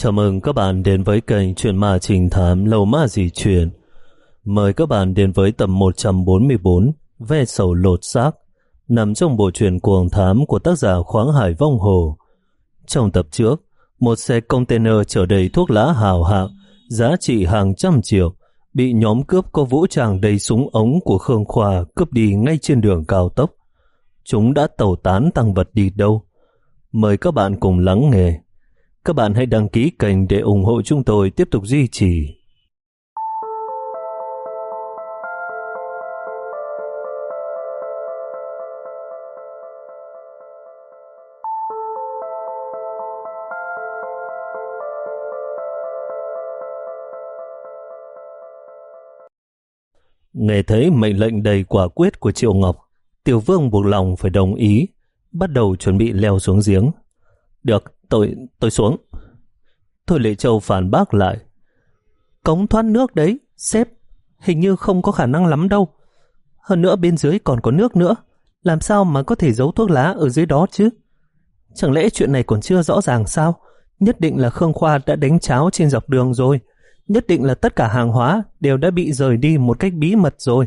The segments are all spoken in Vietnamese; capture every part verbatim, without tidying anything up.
Chào mừng các bạn đến với kênh Chuyện Ma Trình Thám Lầu Ma Dị Chuyện. Mời các bạn đến với tập một trăm bốn mươi bốn, Ve Sầu Lột Xác, nằm trong bộ truyện cuồng thám của tác giả Khoáng Hải Vong Hồ. Trong tập trước, một xe container chở đầy thuốc lá hào hạng, giá trị hàng trăm triệu, bị nhóm cướp có vũ trang đầy súng ống của Khương Khoa cướp đi ngay trên đường cao tốc. Chúng đã tẩu tán tang vật đi đâu? Mời các bạn cùng lắng nghe. Các bạn hãy đăng ký kênh để ủng hộ chúng tôi tiếp tục duy trì. Nghe thấy mệnh lệnh đầy quả quyết của Triệu Ngọc, Tiểu Vương buộc lòng phải đồng ý, bắt đầu chuẩn bị leo xuống giếng. Được, tôi, tôi xuống. Thôi Lệ Châu phản bác lại. Cống thoát nước đấy, sếp, hình như không có khả năng lắm đâu. Hơn nữa bên dưới còn có nước nữa, làm sao mà có thể giấu thuốc lá ở dưới đó chứ? Chẳng lẽ chuyện này còn chưa rõ ràng sao? Nhất định là Khương Khoa đã đánh cháo trên dọc đường rồi. Nhất định là tất cả hàng hóa đều đã bị rời đi một cách bí mật rồi.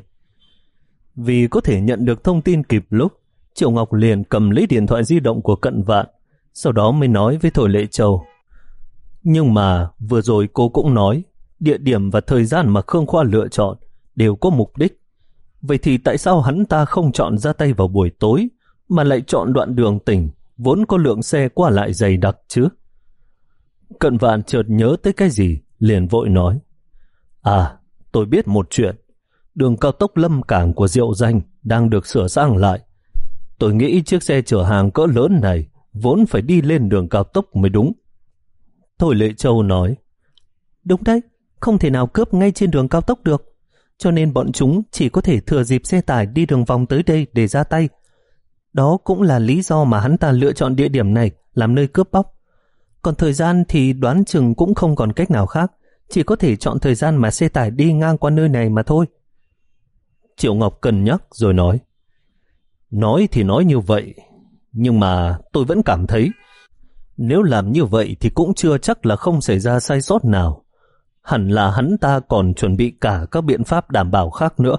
Vì có thể nhận được thông tin kịp lúc, Triệu Ngọc liền cầm lấy điện thoại di động của Cận Vạn, sau đó mới nói với Thôi Lệ Châu. Nhưng mà vừa rồi cô cũng nói địa điểm và thời gian mà Khương Khoa lựa chọn đều có mục đích. Vậy thì tại sao hắn ta không chọn ra tay vào buổi tối mà lại chọn đoạn đường tỉnh vốn có lượng xe qua lại dày đặc chứ? Cận Vạn chợt nhớ tới cái gì, liền vội nói. À, tôi biết một chuyện. Đường cao tốc Lâm Cảng của Diệu Danh đang được sửa sang lại. Tôi nghĩ chiếc xe chở hàng cỡ lớn này vốn phải đi lên đường cao tốc mới đúng. Thôi Lệ Châu nói. Đúng đấy, không thể nào cướp ngay trên đường cao tốc được. Cho nên bọn chúng chỉ có thể thừa dịp xe tải đi đường vòng tới đây để ra tay. Đó cũng là lý do mà hắn ta lựa chọn địa điểm này làm nơi cướp bóc. Còn thời gian thì đoán chừng cũng không còn cách nào khác, chỉ có thể chọn thời gian mà xe tải đi ngang qua nơi này mà thôi. Triệu Ngọc cân nhắc rồi nói. Nói thì nói như vậy, nhưng mà tôi vẫn cảm thấy nếu làm như vậy thì cũng chưa chắc là không xảy ra sai sót nào. Hẳn là hắn ta còn chuẩn bị cả các biện pháp đảm bảo khác nữa.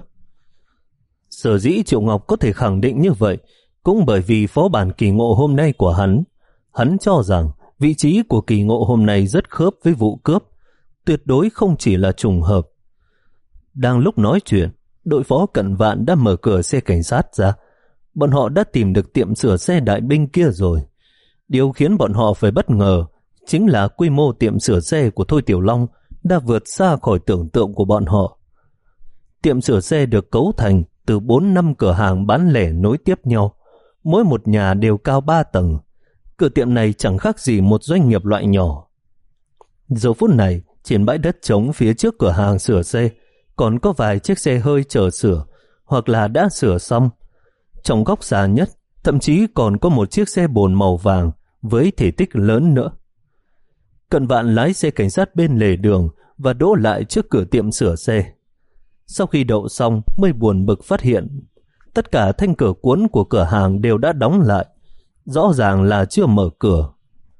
Sở dĩ Triệu Ngọc có thể khẳng định như vậy cũng bởi vì phó bản kỳ ngộ hôm nay của hắn. Hắn cho rằng vị trí của kỳ ngộ hôm nay rất khớp với vụ cướp, tuyệt đối không chỉ là trùng hợp. Đang lúc nói chuyện, đội phó Cận Vạn đã mở cửa xe cảnh sát ra. Bọn họ đã tìm được tiệm sửa xe đại binh kia rồi. Điều khiến bọn họ phải bất ngờ chính là quy mô tiệm sửa xe của Thôi Tiểu Long đã vượt xa khỏi tưởng tượng của bọn họ. Tiệm sửa xe được cấu thành từ bốn năm cửa hàng bán lẻ nối tiếp nhau, mỗi một nhà đều cao ba tầng. Cửa tiệm này chẳng khác gì một doanh nghiệp loại nhỏ. Giờ phút này, trên bãi đất trống phía trước cửa hàng sửa xe, còn có vài chiếc xe hơi chờ sửa, hoặc là đã sửa xong. Trong góc xa nhất, thậm chí còn có một chiếc xe bồn màu vàng với thể tích lớn nữa. Cận Vạn lái xe cảnh sát bên lề đường và đỗ lại trước cửa tiệm sửa xe. Sau khi đậu xong mới buồn bực phát hiện tất cả thanh cửa cuốn của cửa hàng đều đã đóng lại, rõ ràng là chưa mở cửa.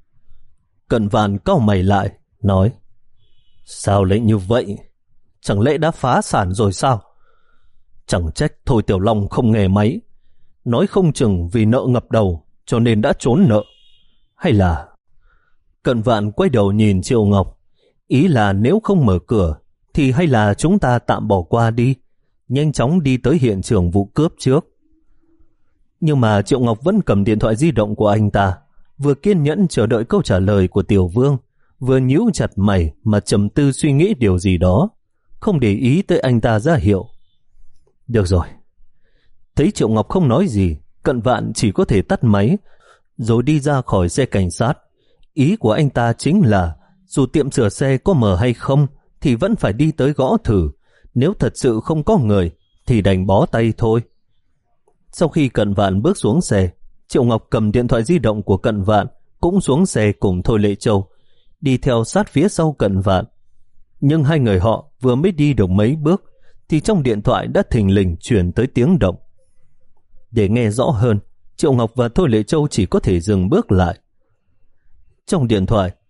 Cận Vạn cau mày lại, nói. Sao lại như vậy? Chẳng lẽ đã phá sản rồi sao? Chẳng trách Thôi Tiểu Long không nghe máy. Nói không chừng vì nợ ngập đầu cho nên đã trốn nợ. Hay là... Cận Vạn quay đầu nhìn Triệu Ngọc. Ý là nếu không mở cửa thì hay là chúng ta tạm bỏ qua đi, nhanh chóng đi tới hiện trường vụ cướp trước. Nhưng mà Triệu Ngọc vẫn cầm điện thoại di động của anh ta, vừa kiên nhẫn chờ đợi câu trả lời của Tiểu Vương, vừa nhíu chặt mày mà trầm tư suy nghĩ điều gì đó, không để ý tới anh ta ra hiệu. Được rồi. Thấy Triệu Ngọc không nói gì, Cận Vạn chỉ có thể tắt máy, rồi đi ra khỏi xe cảnh sát. Ý của anh ta chính là dù tiệm sửa xe có mở hay không thì vẫn phải đi tới gõ thử. Nếu thật sự không có người thì đành bó tay thôi. Sau khi Cận Vạn bước xuống xe, Triệu Ngọc cầm điện thoại di động của Cận Vạn cũng xuống xe cùng Thôi Lệ Châu, đi theo sát phía sau Cận Vạn. Nhưng hai người họ vừa mới đi được mấy bước thì trong điện thoại đã thình lình truyền tới tiếng động. Để nghe rõ hơn, Triệu Ngọc và Thôi Lệ Châu chỉ có thể dừng bước lại. Trong điện thoại,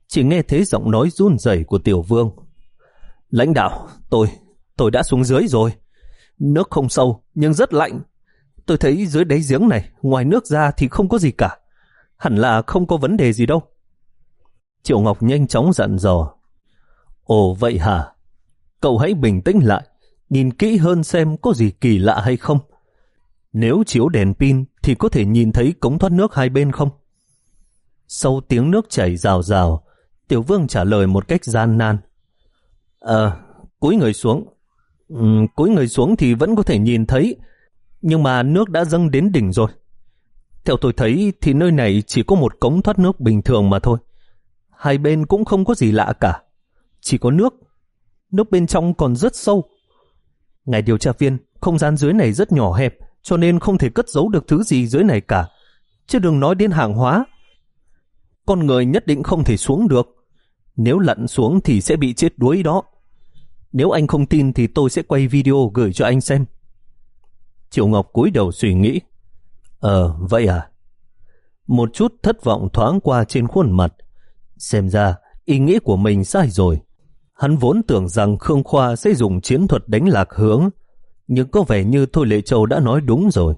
Chỉ nghe thấy giọng nói run rẩy của Tiểu Vương. Lãnh đạo, tôi, tôi đã xuống dưới rồi. Nước không sâu, nhưng rất lạnh. Tôi thấy dưới đáy giếng này, ngoài nước ra thì không có gì cả. Hẳn là không có vấn đề gì đâu. Triệu Ngọc nhanh chóng dặn dò. Ồ vậy hả? Cậu hãy bình tĩnh lại, nhìn kỹ hơn xem có gì kỳ lạ hay không. Nếu chiếu đèn pin thì có thể nhìn thấy cống thoát nước hai bên không? Sau tiếng nước chảy rào rào, Tiểu Vương trả lời một cách gian nan. Ờ, cúi người xuống. Ừ, cúi người xuống thì vẫn có thể nhìn thấy, nhưng mà nước đã dâng đến đỉnh rồi. Theo tôi thấy thì nơi này chỉ có một cống thoát nước bình thường mà thôi. Hai bên cũng không có gì lạ cả. Chỉ có nước. Nước bên trong còn rất sâu. Ngài điều tra viên, không gian dưới này rất nhỏ hẹp, cho nên không thể cất giấu được thứ gì dưới này cả. Chứ đừng nói đến hàng hóa. Con người nhất định không thể xuống được. Nếu lặn xuống thì sẽ bị chết đuối đó. Nếu anh không tin thì tôi sẽ quay video gửi cho anh xem. Triệu Ngọc cúi đầu suy nghĩ. Ờ, vậy à? Một chút thất vọng thoáng qua trên khuôn mặt. Xem ra, ý nghĩ của mình sai rồi. Hắn vốn tưởng rằng Khương Khoa sẽ dùng chiến thuật đánh lạc hướng, nhưng có vẻ như Thôi Lệ Châu đã nói đúng rồi.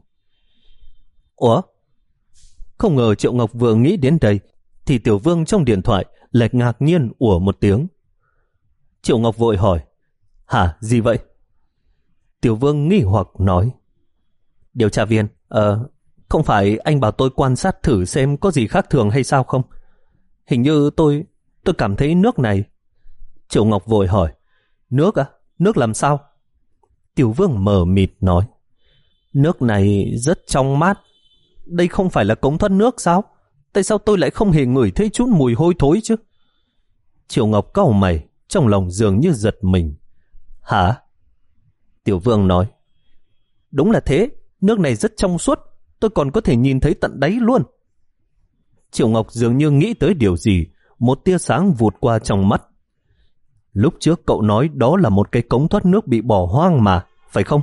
Ủa? Không ngờ Triệu Ngọc vừa nghĩ đến đây, thì Tiểu Vương trong điện thoại lại ngạc nhiên ủa một tiếng. Triệu Ngọc vội hỏi, hả, gì vậy? Tiểu Vương nghi hoặc nói, điều tra viên, ờ, không phải anh bảo tôi quan sát thử xem có gì khác thường hay sao không? Hình như tôi, tôi cảm thấy nước này. Triệu Ngọc vội hỏi, nước à? Nước làm sao? Tiểu Vương mờ mịt nói, nước này rất trong mát. Đây không phải là cống thoát nước sao? Tại sao tôi lại không hề ngửi thấy chút mùi hôi thối chứ? Triệu Ngọc cau mày, trong lòng dường như giật mình. Hả? Tiểu Vương nói, đúng là thế, nước này rất trong suốt, tôi còn có thể nhìn thấy tận đáy luôn. Triệu Ngọc dường như nghĩ tới điều gì, một tia sáng vụt qua trong mắt. Lúc trước cậu nói đó là một cái cống thoát nước bị bỏ hoang mà, phải không?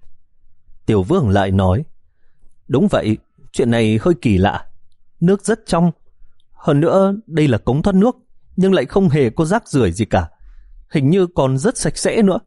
Tiểu Vương lại nói, đúng vậy, chuyện này hơi kỳ lạ. Nước rất trong. Hơn nữa, đây là cống thoát nước, nhưng lại không hề có rác rưởi gì cả. Hình như còn rất sạch sẽ nữa.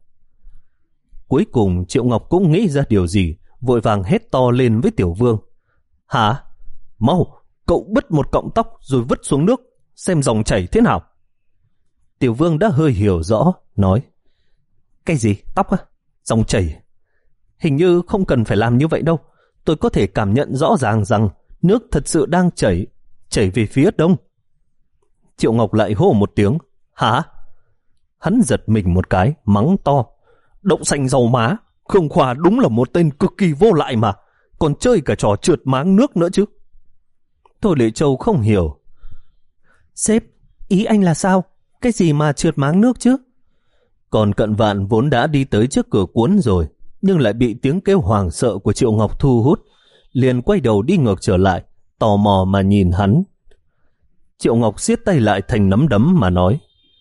Cuối cùng Triệu Ngọc cũng nghĩ ra điều gì, vội vàng hét to lên với Tiểu Vương. Hả? Mau, cậu bứt một cọng tóc rồi vứt xuống nước, xem dòng chảy thế nào. Tiểu Vương đã hơi hiểu rõ, nói, cái gì? Tóc á? Dòng chảy? Hình như không cần phải làm như vậy đâu. Tôi có thể cảm nhận rõ ràng rằng nước thật sự đang chảy, chảy về phía đông. Triệu Ngọc lại hô một tiếng, hả? Hắn giật mình một cái, mắng to, đậu xanh dầu má, Khương Khoa đúng là một tên cực kỳ vô lại mà, còn chơi cả trò trượt máng nước nữa chứ. Thôi Lệ Châu không hiểu. Sếp, ý anh là sao? Cái gì mà trượt máng nước chứ? Còn Cận Vạn vốn đã đi tới trước cửa cuốn rồi, nhưng lại bị tiếng kêu hoảng sợ của Triệu Ngọc thu hút, liền quay đầu đi ngược trở lại, tò mò mà nhìn hắn. Triệu Ngọc siết tay lại thành nắm đấm mà nói,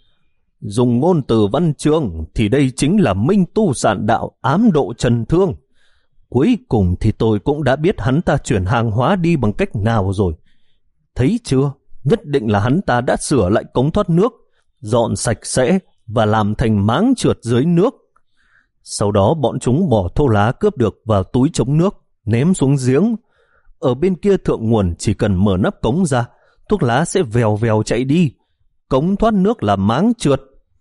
dùng ngôn từ văn chương thì đây chính là minh tu sạn đạo, ám độ trần thương. Cuối cùng thì tôi cũng đã biết hắn ta chuyển hàng hóa đi bằng cách nào rồi. Thấy chưa? Nhất định là hắn ta đã sửa lại cống thoát nước, dọn sạch sẽ và làm thành máng trượt dưới nước. Sau đó bọn chúng bỏ thô lá cướp được vào túi chống nước, ném xuống giếng. Ở bên kia thượng nguồn chỉ cần mở nắp cống ra, thuốc lá sẽ vèo vèo chạy đi. Cống thoát nước là máng trượt.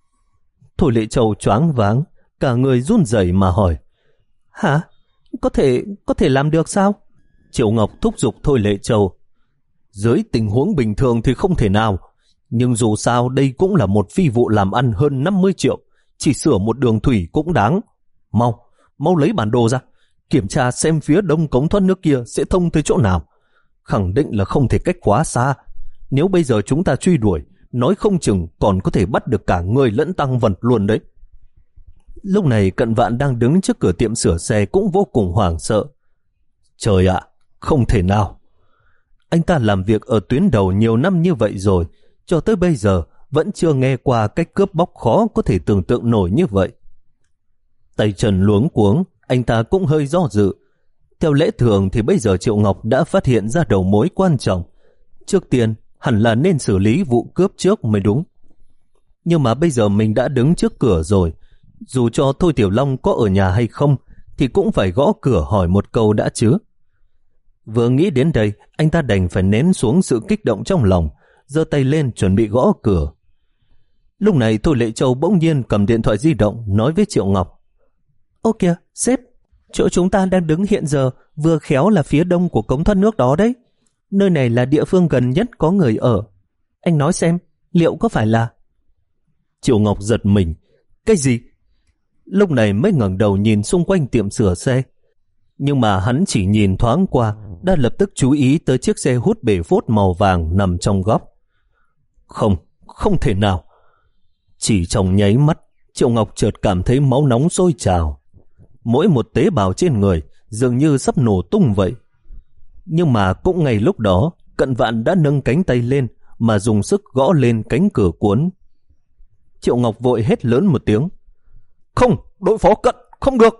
Thôi Lệ Châu choáng váng, cả người run rẩy mà hỏi, hả? Có thể, có thể làm được sao? Triệu Ngọc thúc giục Thôi Lệ Châu, dưới tình huống bình thường thì không thể nào, nhưng dù sao đây cũng là một phi vụ làm ăn hơn năm mươi triệu, chỉ sửa một đường thủy cũng đáng. Mau, mau lấy bản đồ ra, kiểm tra xem phía đông cống thoát nước kia sẽ thông tới chỗ nào. Khẳng định là không thể cách quá xa. Nếu bây giờ chúng ta truy đuổi, nói không chừng còn có thể bắt được cả người lẫn tăng vật luôn đấy. Lúc này Cận Vạn đang đứng trước cửa tiệm sửa xe cũng vô cùng hoảng sợ. Trời ạ, không thể nào. Anh ta làm việc ở tuyến đầu nhiều năm như vậy rồi, cho tới bây giờ vẫn chưa nghe qua cách cướp bóc khó có thể tưởng tượng nổi như vậy. Tay chân luống cuống, anh ta cũng hơi do dự. Theo lẽ thường thì bây giờ Triệu Ngọc đã phát hiện ra đầu mối quan trọng. Trước tiên, hẳn là nên xử lý vụ cướp trước mới đúng. Nhưng mà bây giờ mình đã đứng trước cửa rồi, dù cho Thôi Tiểu Long có ở nhà hay không, thì cũng phải gõ cửa hỏi một câu đã chứ. Vừa nghĩ đến đây, anh ta đành phải nén xuống sự kích động trong lòng, giơ tay lên chuẩn bị gõ cửa. Lúc này Thôi Lệ Châu bỗng nhiên cầm điện thoại di động nói với Triệu Ngọc: Ô kìa, sếp, chỗ chúng ta đang đứng hiện giờ vừa khéo là phía đông của cống thoát nước đó đấy. Nơi này là địa phương gần nhất có người ở. Anh nói xem, liệu có phải là... Triệu Ngọc giật mình. Cái gì? Lúc này mới ngẩng đầu nhìn xung quanh tiệm sửa xe. Nhưng mà hắn chỉ nhìn thoáng qua, đã lập tức chú ý tới chiếc xe hút bể phốt màu vàng nằm trong góc. Không, không thể nào. Chỉ trong nháy mắt, Triệu Ngọc chợt cảm thấy máu nóng sôi trào. Mỗi một tế bào trên người dường như sắp nổ tung vậy. Nhưng mà cũng ngay lúc đó, Cận Vạn đã nâng cánh tay lên mà dùng sức gõ lên cánh cửa cuốn. Triệu Ngọc vội hét lớn một tiếng: Không, đội phó Cận, không được!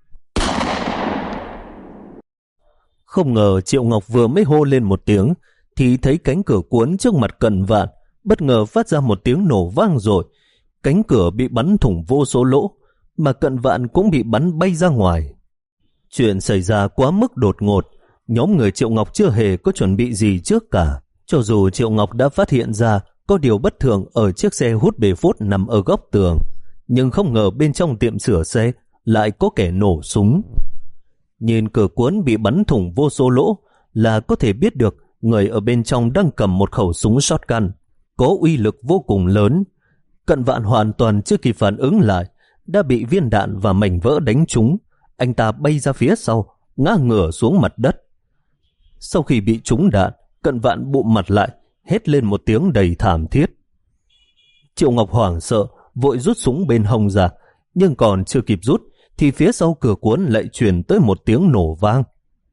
Không ngờ Triệu Ngọc vừa mới hô lên một tiếng thì thấy cánh cửa cuốn trước mặt Cận Vạn bất ngờ phát ra một tiếng nổ vang rồi. Cánh cửa bị bắn thủng vô số lỗ, mà Cận Vạn cũng bị bắn bay ra ngoài. Chuyện xảy ra quá mức đột ngột, nhóm người Triệu Ngọc chưa hề có chuẩn bị gì trước cả. Cho dù Triệu Ngọc đã phát hiện ra có điều bất thường ở chiếc xe hút bể phốt nằm ở góc tường, nhưng không ngờ bên trong tiệm sửa xe lại có kẻ nổ súng. Nhìn cửa cuốn bị bắn thủng vô số lỗ là có thể biết được người ở bên trong đang cầm một khẩu súng shotgun có uy lực vô cùng lớn. Cận Vạn hoàn toàn chưa kịp phản ứng lại, đã bị viên đạn và mảnh vỡ đánh trúng. Anh ta bay ra phía sau, ngã ngửa xuống mặt đất. Sau khi bị trúng đạn, Cận Vạn bụm mặt lại, hét lên một tiếng đầy thảm thiết. Triệu Ngọc hoảng sợ, vội rút súng bên hông ra, nhưng còn chưa kịp rút thì phía sau cửa cuốn lại truyền tới một tiếng nổ vang.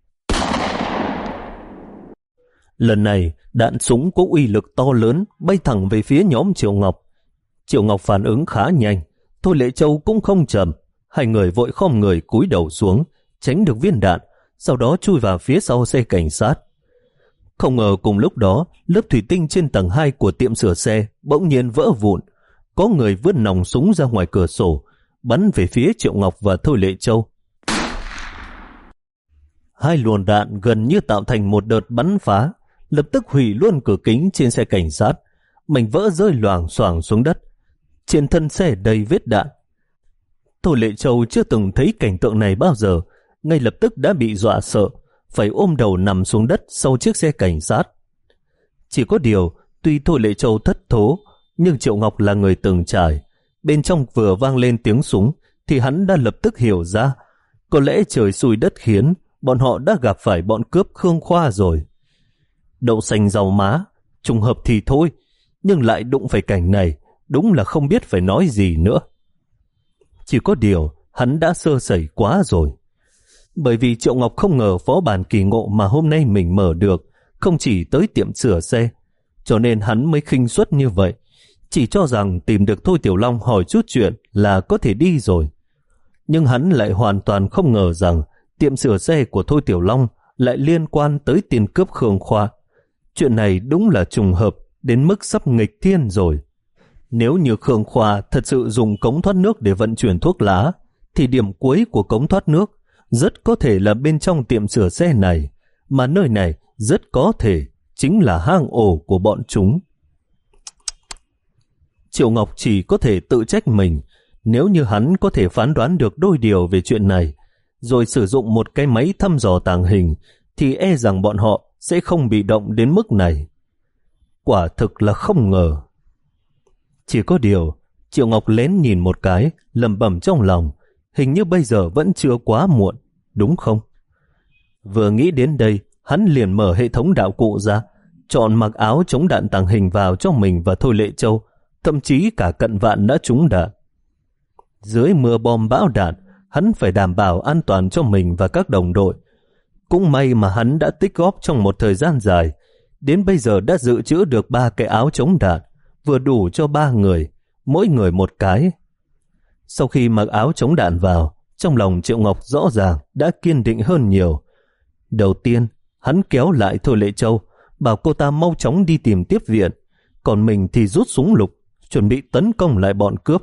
Lần này, đạn súng có uy lực to lớn bay thẳng về phía nhóm Triệu Ngọc. Triệu Ngọc phản ứng khá nhanh, Thôi Lệ Châu cũng không chậm, hai người vội khom người cúi đầu xuống, tránh được viên đạn, sau đó chui vào phía sau xe cảnh sát. Không ngờ cùng lúc đó, lớp thủy tinh trên tầng hai của tiệm sửa xe bỗng nhiên vỡ vụn, có người vứt nòng súng ra ngoài cửa sổ, bắn về phía Triệu Ngọc và Thôi Lệ Châu. Hai luồng đạn gần như tạo thành một đợt bắn phá, lập tức hủy luôn cửa kính trên xe cảnh sát, mảnh vỡ rơi loảng xoảng xuống đất. Trên thân xe đầy vết đạn. Thôi Lệ Châu chưa từng thấy cảnh tượng này bao giờ, ngay lập tức đã bị dọa sợ, phải ôm đầu nằm xuống đất sau chiếc xe cảnh sát. Chỉ có điều, tuy Thôi Lệ Châu thất thố, nhưng Triệu Ngọc là người từng trải. Bên trong vừa vang lên tiếng súng, thì hắn đã lập tức hiểu ra, có lẽ trời xui đất khiến, bọn họ đã gặp phải bọn cướp Khương Khoa rồi. Đậu xanh rau má, trùng hợp thì thôi, nhưng lại đụng phải cảnh này, đúng là không biết phải nói gì nữa. Chỉ có điều, hắn đã sơ sẩy quá rồi. Bởi vì Triệu Ngọc không ngờ phó bản kỳ ngộ mà hôm nay mình mở được không chỉ tới tiệm sửa xe, cho nên hắn mới khinh suất như vậy, chỉ cho rằng tìm được Thôi Tiểu Long hỏi chút chuyện là có thể đi rồi. Nhưng hắn lại hoàn toàn không ngờ rằng tiệm sửa xe của Thôi Tiểu Long lại liên quan tới tiền cướp Khương Khoa. Chuyện này đúng là trùng hợp đến mức sắp nghịch thiên rồi. Nếu như Khương Khoa thật sự dùng cống thoát nước để vận chuyển thuốc lá, thì điểm cuối của cống thoát nước rất có thể là bên trong tiệm sửa xe này, mà nơi này rất có thể chính là hang ổ của bọn chúng. Triệu Ngọc chỉ có thể tự trách mình. Nếu như hắn có thể phán đoán được đôi điều về chuyện này, rồi sử dụng một cái máy thăm dò tàng hình, thì e rằng bọn họ sẽ không bị động đến mức này. Quả thực là không ngờ. Chỉ có điều, Triệu Ngọc lén nhìn một cái, lẩm bẩm trong lòng, hình như bây giờ vẫn chưa quá muộn, đúng không? Vừa nghĩ đến đây, hắn liền mở hệ thống đạo cụ ra, chọn mặc áo chống đạn tàng hình vào cho mình và Thôi Lệ Châu, thậm chí cả Cận Vạn đã trúng đạn. Dưới mưa bom bão đạn, hắn phải đảm bảo an toàn cho mình và các đồng đội. Cũng may mà hắn đã tích góp trong một thời gian dài, đến bây giờ đã dự trữ được ba cái áo chống đạn, vừa đủ cho ba người, mỗi người một cái. Sau khi mặc áo chống đạn vào, trong lòng Triệu Ngọc rõ ràng đã kiên định hơn nhiều. Đầu tiên, hắn kéo lại Thôi Lệ Châu, bảo cô ta mau chóng đi tìm tiếp viện, còn mình thì rút súng lục, chuẩn bị tấn công lại bọn cướp.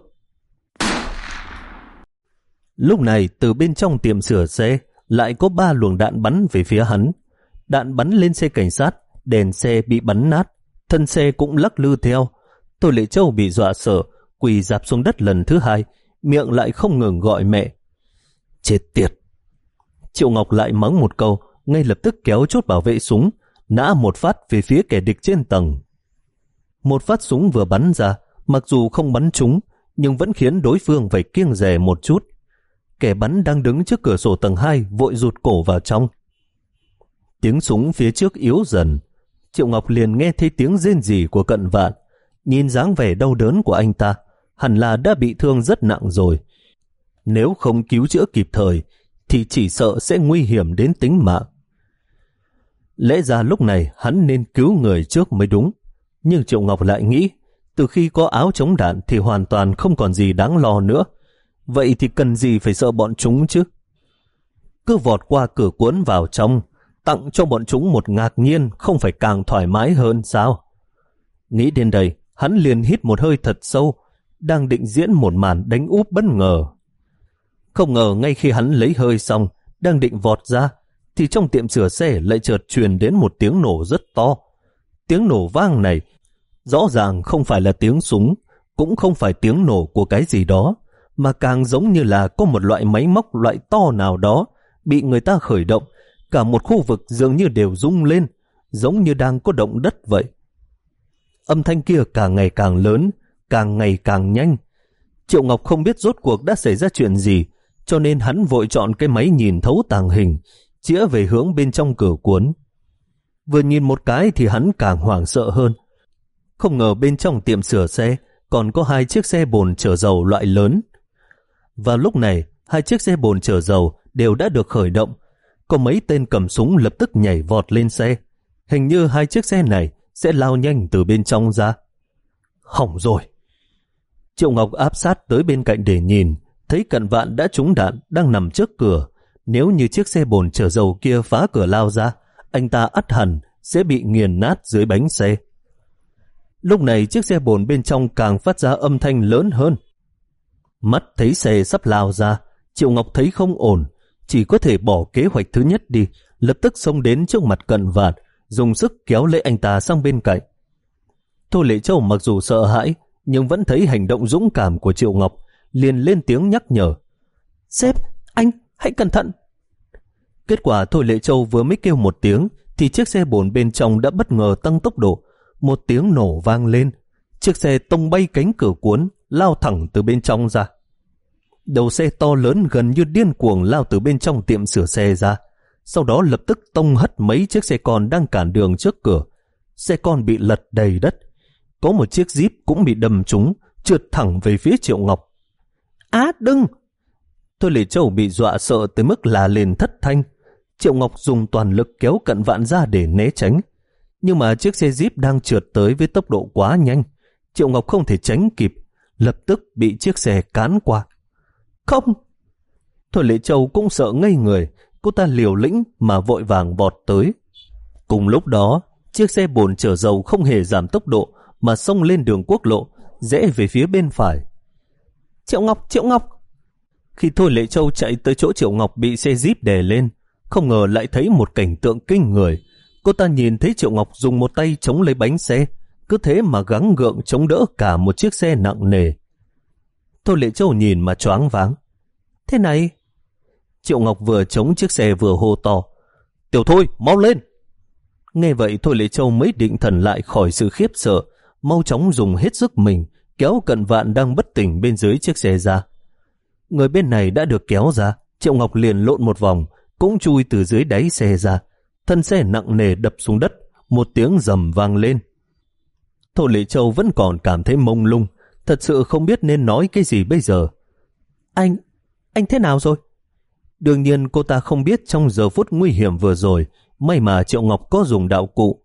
Lúc này từ bên trong tiệm sửa xe lại có ba luồng đạn bắn về phía hắn. Đạn bắn lên xe cảnh sát, đèn xe bị bắn nát, thân xe cũng lắc lư theo. Thôi Lệ Châu bị dọa sợ, quỳ rạp xuống đất lần thứ hai, miệng lại không ngừng gọi mẹ. Chết tiệt! Triệu Ngọc lại mắng một câu, ngay lập tức kéo chốt bảo vệ súng, nã một phát về phía kẻ địch trên tầng. Một phát súng vừa bắn ra, mặc dù không bắn trúng, nhưng vẫn khiến đối phương phải kiêng dè một chút. Kẻ bắn đang đứng trước cửa sổ tầng hai vội rụt cổ vào trong. Tiếng súng phía trước yếu dần, Triệu Ngọc liền nghe thấy tiếng rên rỉ của Cận Vạn. Nhìn dáng vẻ đau đớn của anh ta, hẳn là đã bị thương rất nặng rồi. Nếu không cứu chữa kịp thời, thì chỉ sợ sẽ nguy hiểm đến tính mạng. Lẽ ra lúc này hắn nên cứu người trước mới đúng. Nhưng Triệu Ngọc lại nghĩ, từ khi có áo chống đạn thì hoàn toàn không còn gì đáng lo nữa. Vậy thì cần gì phải sợ bọn chúng chứ? Cứ vọt qua cửa cuốn vào trong, tặng cho bọn chúng một ngạc nhiên không phải càng thoải mái hơn sao? Nghĩ đến đây, hắn liền hít một hơi thật sâu, đang định diễn một màn đánh úp bất ngờ. Không ngờ ngay khi hắn lấy hơi xong, đang định vọt ra, thì trong tiệm sửa xe lại chợt truyền đến một tiếng nổ rất to. Tiếng nổ vang này rõ ràng không phải là tiếng súng, cũng không phải tiếng nổ của cái gì đó, mà càng giống như là có một loại máy móc loại to nào đó bị người ta khởi động, cả một khu vực dường như đều rung lên, giống như đang có động đất vậy. Âm thanh kia càng ngày càng lớn, càng ngày càng nhanh. Triệu Ngọc không biết rốt cuộc đã xảy ra chuyện gì, cho nên hắn vội chọn cái máy nhìn thấu tàng hình, chĩa về hướng bên trong cửa cuốn. Vừa nhìn một cái thì hắn càng hoảng sợ hơn. Không ngờ bên trong tiệm sửa xe còn có hai chiếc xe bồn chở dầu loại lớn. Và lúc này, hai chiếc xe bồn chở dầu đều đã được khởi động. Có mấy tên cầm súng lập tức nhảy vọt lên xe. Hình như hai chiếc xe này sẽ lao nhanh từ bên trong ra. Hỏng rồi! Triệu Ngọc áp sát tới bên cạnh để nhìn, thấy Cận Vạn đã trúng đạn đang nằm trước cửa. Nếu như chiếc xe bồn chở dầu kia phá cửa lao ra, anh ta ắt hẳn sẽ bị nghiền nát dưới bánh xe. Lúc này chiếc xe bồn bên trong càng phát ra âm thanh lớn hơn. Mắt thấy xe sắp lao ra, Triệu Ngọc thấy không ổn, chỉ có thể bỏ kế hoạch thứ nhất đi, lập tức xông đến trước mặt Cận Vạn, dùng sức kéo lấy anh ta sang bên cạnh. Thôi Lệ Châu mặc dù sợ hãi, nhưng vẫn thấy hành động dũng cảm của Triệu Ngọc, liền lên tiếng nhắc nhở. Sếp, anh, hãy cẩn thận. Kết quả Thôi Lệ Châu vừa mới kêu một tiếng, thì chiếc xe bồn bên trong đã bất ngờ tăng tốc độ. Một tiếng nổ vang lên, chiếc xe tung bay cánh cửa cuốn, lao thẳng từ bên trong ra. Đầu xe to lớn gần như điên cuồng lao từ bên trong tiệm sửa xe ra, sau đó lập tức tông hất mấy chiếc xe con đang cản đường trước cửa. Xe con bị lật đầy đất, có một chiếc Jeep cũng bị đâm trúng, trượt thẳng về phía Triệu Ngọc. Á, đừng! Thôi Lệ Châu bị dọa sợ tới mức là lên thất thanh. Triệu Ngọc dùng toàn lực kéo Cận Vạn ra để né tránh, nhưng mà chiếc xe Jeep đang trượt tới với tốc độ quá nhanh, Triệu Ngọc không thể tránh kịp, lập tức bị chiếc xe cán qua. Không! Thôi Lệ Châu cũng sợ ngây người, cô ta liều lĩnh mà vội vàng vọt tới. Cùng lúc đó, chiếc xe bồn chở dầu không hề giảm tốc độ mà xông lên đường quốc lộ, rẽ về phía bên phải. Triệu Ngọc, Triệu Ngọc! Khi Thôi Lệ Châu chạy tới chỗ Triệu Ngọc bị xe Jeep đè lên, không ngờ lại thấy một cảnh tượng kinh người. Cô ta nhìn thấy Triệu Ngọc dùng một tay chống lấy bánh xe, cứ thế mà gắng gượng chống đỡ cả một chiếc xe nặng nề. Thôi Lệ Châu nhìn mà choáng váng. Thế này? Triệu Ngọc vừa chống chiếc xe vừa hô to. Tiểu Thôi, mau lên! Nghe vậy Thôi Lệ Châu mới định thần lại khỏi sự khiếp sợ, mau chóng dùng hết sức mình, kéo Cận Vạn đang bất tỉnh bên dưới chiếc xe ra. Người bên này đã được kéo ra, Triệu Ngọc liền lộn một vòng, cũng chui từ dưới đáy xe ra. Thân xe nặng nề đập xuống đất, một tiếng rầm vang lên. Thôi Lệ Châu vẫn còn cảm thấy mông lung, thật sự không biết nên nói cái gì bây giờ. Anh, anh thế nào rồi? Đương nhiên cô ta không biết trong giờ phút nguy hiểm vừa rồi, may mà Triệu Ngọc có dùng đạo cụ.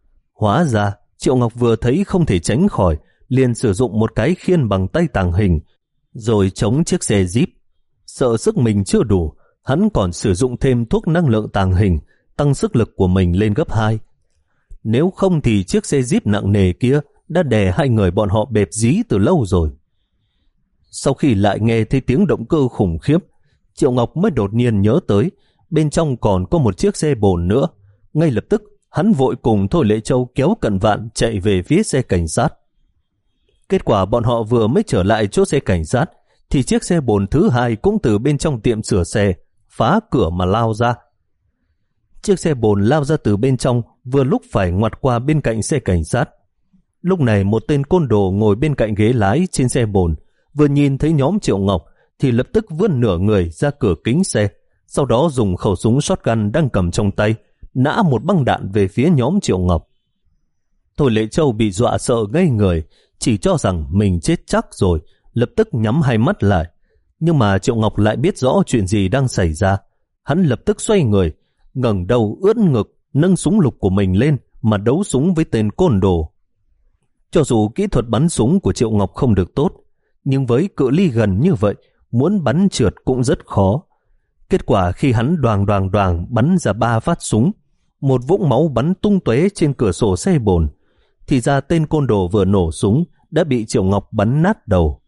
Hóa ra, Triệu Ngọc vừa thấy không thể tránh khỏi, liền sử dụng một cái khiên bằng tay tàng hình, rồi chống chiếc xe Jeep. Sợ sức mình chưa đủ, hắn còn sử dụng thêm thuốc năng lượng tàng hình, tăng sức lực của mình lên gấp hai. Nếu không thì chiếc xe Jeep nặng nề kia đã đè hai người bọn họ bẹp dí từ lâu rồi. Sau khi lại nghe thấy tiếng động cơ khủng khiếp, Triệu Ngọc mới đột nhiên nhớ tới bên trong còn có một chiếc xe bồn nữa. Ngay lập tức hắn vội cùng Thôi Lệ Châu kéo Cận Vạn chạy về phía xe cảnh sát. Kết quả bọn họ vừa mới trở lại chỗ xe cảnh sát thì chiếc xe bồn thứ hai cũng từ bên trong tiệm sửa xe phá cửa mà lao ra. Chiếc xe bồn lao ra từ bên trong vừa lúc phải ngoặt qua bên cạnh xe cảnh sát. Lúc này một tên côn đồ ngồi bên cạnh ghế lái trên xe bồn vừa nhìn thấy nhóm Triệu Ngọc thì lập tức vươn nửa người ra cửa kính xe, sau đó dùng khẩu súng shotgun đang cầm trong tay nã một băng đạn về phía nhóm Triệu Ngọc. Thôi Lệ Châu bị dọa sợ ngây người, chỉ cho rằng mình chết chắc rồi, lập tức nhắm hai mắt lại. Nhưng mà Triệu Ngọc lại biết rõ chuyện gì đang xảy ra. Hắn lập tức xoay người, ngẩng đầu ưỡn ngực, nâng súng lục của mình lên mà đấu súng với tên côn đồ. Cho dù kỹ thuật bắn súng của Triệu Ngọc không được tốt, nhưng với cự ly gần như vậy, muốn bắn trượt cũng rất khó. Kết quả khi hắn đoàng đoàng đoàng bắn ra ba phát súng, một vũng máu bắn tung tóe trên cửa sổ xe bồn, thì ra tên côn đồ vừa nổ súng đã bị Triệu Ngọc bắn nát đầu.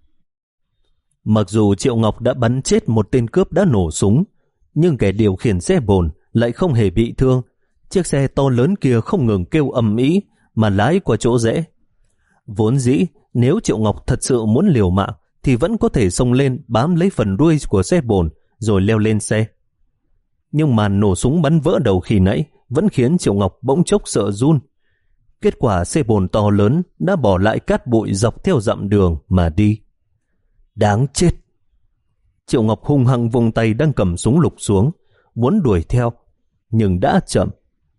Mặc dù Triệu Ngọc đã bắn chết một tên cướp đã nổ súng, nhưng kẻ điều khiển xe bồn lại không hề bị thương. Chiếc xe to lớn kia không ngừng kêu ầm ĩ mà lái qua chỗ rẽ. Vốn dĩ nếu Triệu Ngọc thật sự muốn liều mạng thì vẫn có thể xông lên bám lấy phần đuôi của xe bồn rồi leo lên xe. Nhưng màn nổ súng bắn vỡ đầu khi nãy vẫn khiến Triệu Ngọc bỗng chốc sợ run. Kết quả xe bồn to lớn đã bỏ lại cát bụi dọc theo dặm đường mà đi. Đáng chết! Triệu Ngọc hung hăng vùng tay đang cầm súng lục xuống, muốn đuổi theo, nhưng đã chậm.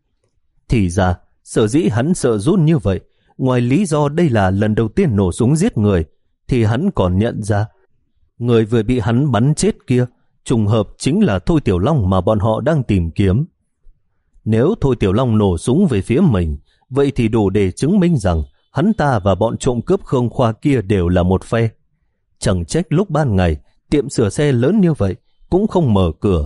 Thì ra, sở dĩ hắn sợ run như vậy, ngoài lý do đây là lần đầu tiên nổ súng giết người, thì hắn còn nhận ra, người vừa bị hắn bắn chết kia, trùng hợp chính là Thôi Tiểu Long mà bọn họ đang tìm kiếm. Nếu Thôi Tiểu Long nổ súng về phía mình, vậy thì đủ để chứng minh rằng hắn ta và bọn trộm cướp Khương Khoa kia đều là một phe. Chẳng trách lúc ban ngày, tiệm sửa xe lớn như vậy cũng không mở cửa.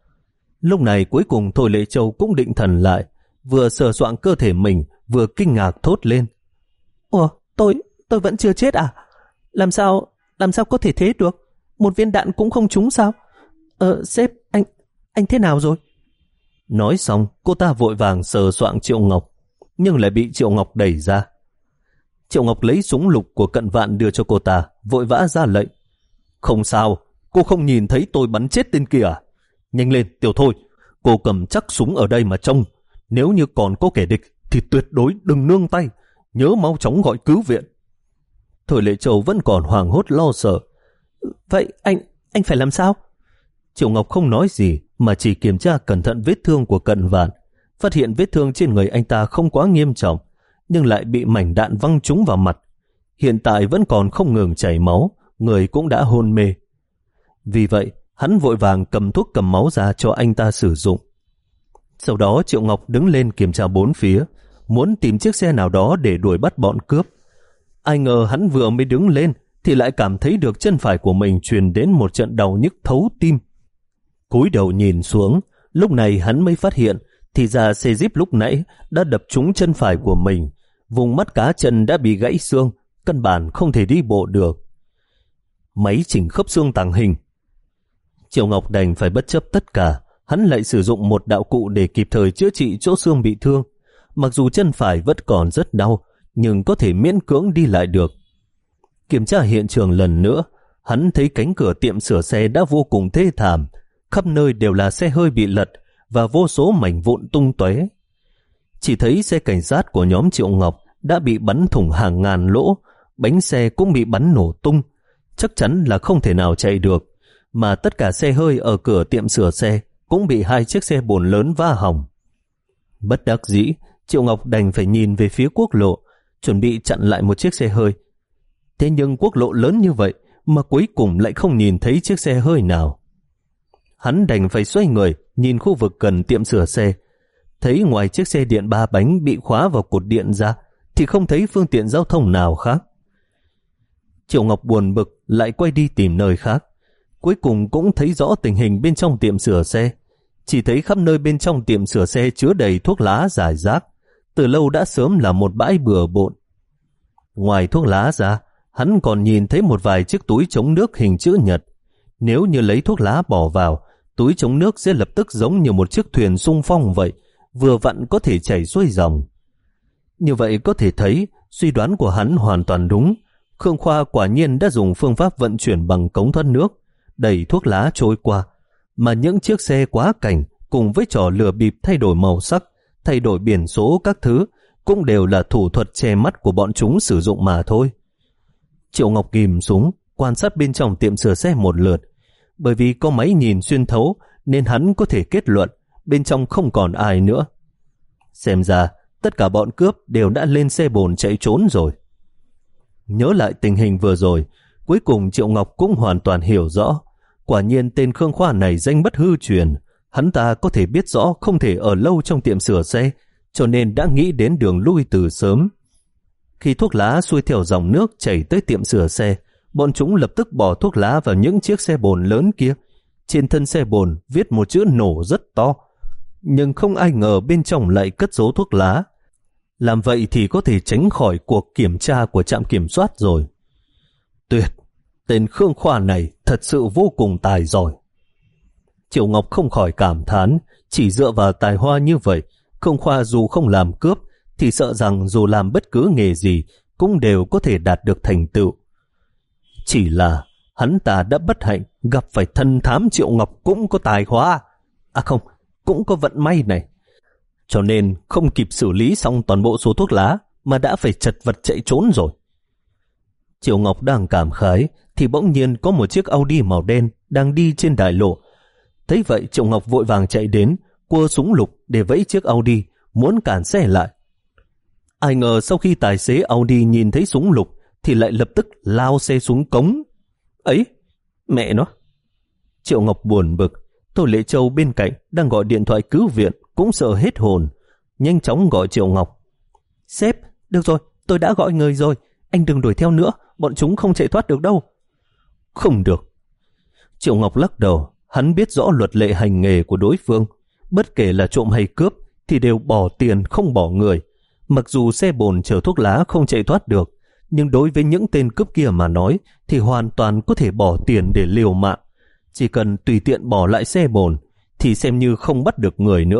Lúc này cuối cùng Thôi Lệ Châu cũng định thần lại, vừa sờ soạng cơ thể mình, vừa kinh ngạc thốt lên. Ủa, tôi, tôi vẫn chưa chết à? Làm sao, làm sao có thể thế được? Một viên đạn cũng không trúng sao? Ờ, sếp, anh, anh thế nào rồi? Nói xong, cô ta vội vàng sờ soạng Triệu Ngọc, nhưng lại bị Triệu Ngọc đẩy ra. Triệu Ngọc lấy súng lục của Cận Vạn đưa cho cô ta, vội vã ra lệnh. Không sao, cô không nhìn thấy tôi bắn chết tên kia à? Nhanh lên, Tiểu Thôi, cô cầm chắc súng ở đây mà trông. Nếu như còn có kẻ địch thì tuyệt đối đừng nương tay, nhớ mau chóng gọi cứu viện. Thôi Lệ Châu vẫn còn hoảng hốt lo sợ. Vậy anh, anh phải làm sao? Triệu Ngọc không nói gì mà chỉ kiểm tra cẩn thận vết thương của Cận Vạn, phát hiện vết thương trên người anh ta không quá nghiêm trọng, nhưng lại bị mảnh đạn văng trúng vào mặt. Hiện tại vẫn còn không ngừng chảy máu, người cũng đã hôn mê. Vì vậy, hắn vội vàng cầm thuốc cầm máu ra cho anh ta sử dụng. Sau đó Triệu Ngọc đứng lên kiểm tra bốn phía, muốn tìm chiếc xe nào đó để đuổi bắt bọn cướp. Ai ngờ hắn vừa mới đứng lên thì lại cảm thấy được chân phải của mình truyền đến một trận đau nhức thấu tim. Cúi đầu nhìn xuống, lúc này hắn mới phát hiện thì ra xe Jeep lúc nãy đã đập trúng chân phải của mình, vùng mắt cá chân đã bị gãy xương, căn bản không thể đi bộ được. Máy chỉnh khớp xương tàng hình. Triệu Ngọc đành phải bất chấp tất cả, hắn lại sử dụng một đạo cụ để kịp thời chữa trị chỗ xương bị thương. Mặc dù chân phải vẫn còn rất đau, nhưng có thể miễn cưỡng đi lại được. Kiểm tra hiện trường lần nữa, hắn thấy cánh cửa tiệm sửa xe đã vô cùng thê thảm, khắp nơi đều là xe hơi bị lật và vô số mảnh vụn tung tóe. Chỉ thấy xe cảnh sát của nhóm Triệu Ngọc đã bị bắn thủng hàng ngàn lỗ, bánh xe cũng bị bắn nổ tung, chắc chắn là không thể nào chạy được, mà tất cả xe hơi ở cửa tiệm sửa xe cũng bị hai chiếc xe bồn lớn va hỏng. Bất đắc dĩ, Triệu Ngọc đành phải nhìn về phía quốc lộ, chuẩn bị chặn lại một chiếc xe hơi. Thế nhưng quốc lộ lớn như vậy mà cuối cùng lại không nhìn thấy chiếc xe hơi nào. Hắn đành phải xoay người nhìn khu vực gần tiệm sửa xe, thấy ngoài chiếc xe điện ba bánh bị khóa vào cột điện ra thì không thấy phương tiện giao thông nào khác. Triệu Ngọc buồn bực lại quay đi tìm nơi khác, cuối cùng cũng thấy rõ tình hình bên trong tiệm sửa xe. Chỉ thấy khắp nơi bên trong tiệm sửa xe chứa đầy thuốc lá rải rác, từ lâu đã sớm là một bãi bừa bộn. Ngoài thuốc lá ra, hắn còn nhìn thấy một vài chiếc túi chống nước hình chữ nhật. Nếu như lấy thuốc lá bỏ vào, túi chống nước sẽ lập tức giống như một chiếc thuyền xung phong vậy, vừa vặn có thể chảy xuôi dòng. Như vậy có thể thấy, suy đoán của hắn hoàn toàn đúng. Khương Khoa quả nhiên đã dùng phương pháp vận chuyển bằng cống thoát nước, đẩy thuốc lá trôi qua. Mà những chiếc xe quá cảnh cùng với trò lừa bịp thay đổi màu sắc, thay đổi biển số các thứ, cũng đều là thủ thuật che mắt của bọn chúng sử dụng mà thôi. Triệu Ngọc ghim súng, quan sát bên trong tiệm sửa xe một lượt. Bởi vì có máy nhìn xuyên thấu, nên hắn có thể kết luận bên trong không còn ai nữa. Xem ra, tất cả bọn cướp đều đã lên xe bồn chạy trốn rồi. Nhớ lại tình hình vừa rồi, cuối cùng Triệu Ngọc cũng hoàn toàn hiểu rõ. Quả nhiên tên Khương Khoa này danh bất hư truyền. Hắn ta có thể biết rõ không thể ở lâu trong tiệm sửa xe, cho nên đã nghĩ đến đường lui từ sớm. Khi thuốc lá xuôi theo dòng nước chảy tới tiệm sửa xe, bọn chúng lập tức bỏ thuốc lá vào những chiếc xe bồn lớn kia. Trên thân xe bồn viết một chữ nổ rất to, nhưng không ai ngờ bên trong lại cất giấu thuốc lá. Làm vậy thì có thể tránh khỏi cuộc kiểm tra của trạm kiểm soát rồi. Tuyệt, tên Khương Khoa này thật sự vô cùng tài giỏi. Triệu Ngọc không khỏi cảm thán, chỉ dựa vào tài hoa như vậy, Khương Khoa dù không làm cướp, thì sợ rằng dù làm bất cứ nghề gì cũng đều có thể đạt được thành tựu. Chỉ là hắn ta đã bất hạnh gặp phải thân thám Triệu Ngọc cũng có tài hoa. À không, cũng có vận may này. Cho nên không kịp xử lý xong toàn bộ số thuốc lá mà đã phải chật vật chạy trốn rồi. Triệu Ngọc đang cảm khái thì bỗng nhiên có một chiếc Audi màu đen đang đi trên đại lộ. Thấy vậy Triệu Ngọc vội vàng chạy đến, cua súng lục để vẫy chiếc Audi, muốn cản xe lại. Ai ngờ sau khi tài xế Audi nhìn thấy súng lục thì lại lập tức lao xe xuống cống. Ấy, mẹ nó! Triệu Ngọc buồn bực. Tô Lệ Châu bên cạnh đang gọi điện thoại cứu viện cũng sợ hết hồn, nhanh chóng gọi Triệu Ngọc. Sếp, được rồi, tôi đã gọi người rồi, anh đừng đuổi theo nữa, bọn chúng không chạy thoát được đâu. Không được. Triệu Ngọc lắc đầu, hắn biết rõ luật lệ hành nghề của đối phương, bất kể là trộm hay cướp thì đều bỏ tiền không bỏ người. Mặc dù xe bồn chở thuốc lá không chạy thoát được, nhưng đối với những tên cướp kia mà nói thì hoàn toàn có thể bỏ tiền để liều mạng. Chỉ cần tùy tiện bỏ lại xe bồn thì xem như không bắt được người nữa.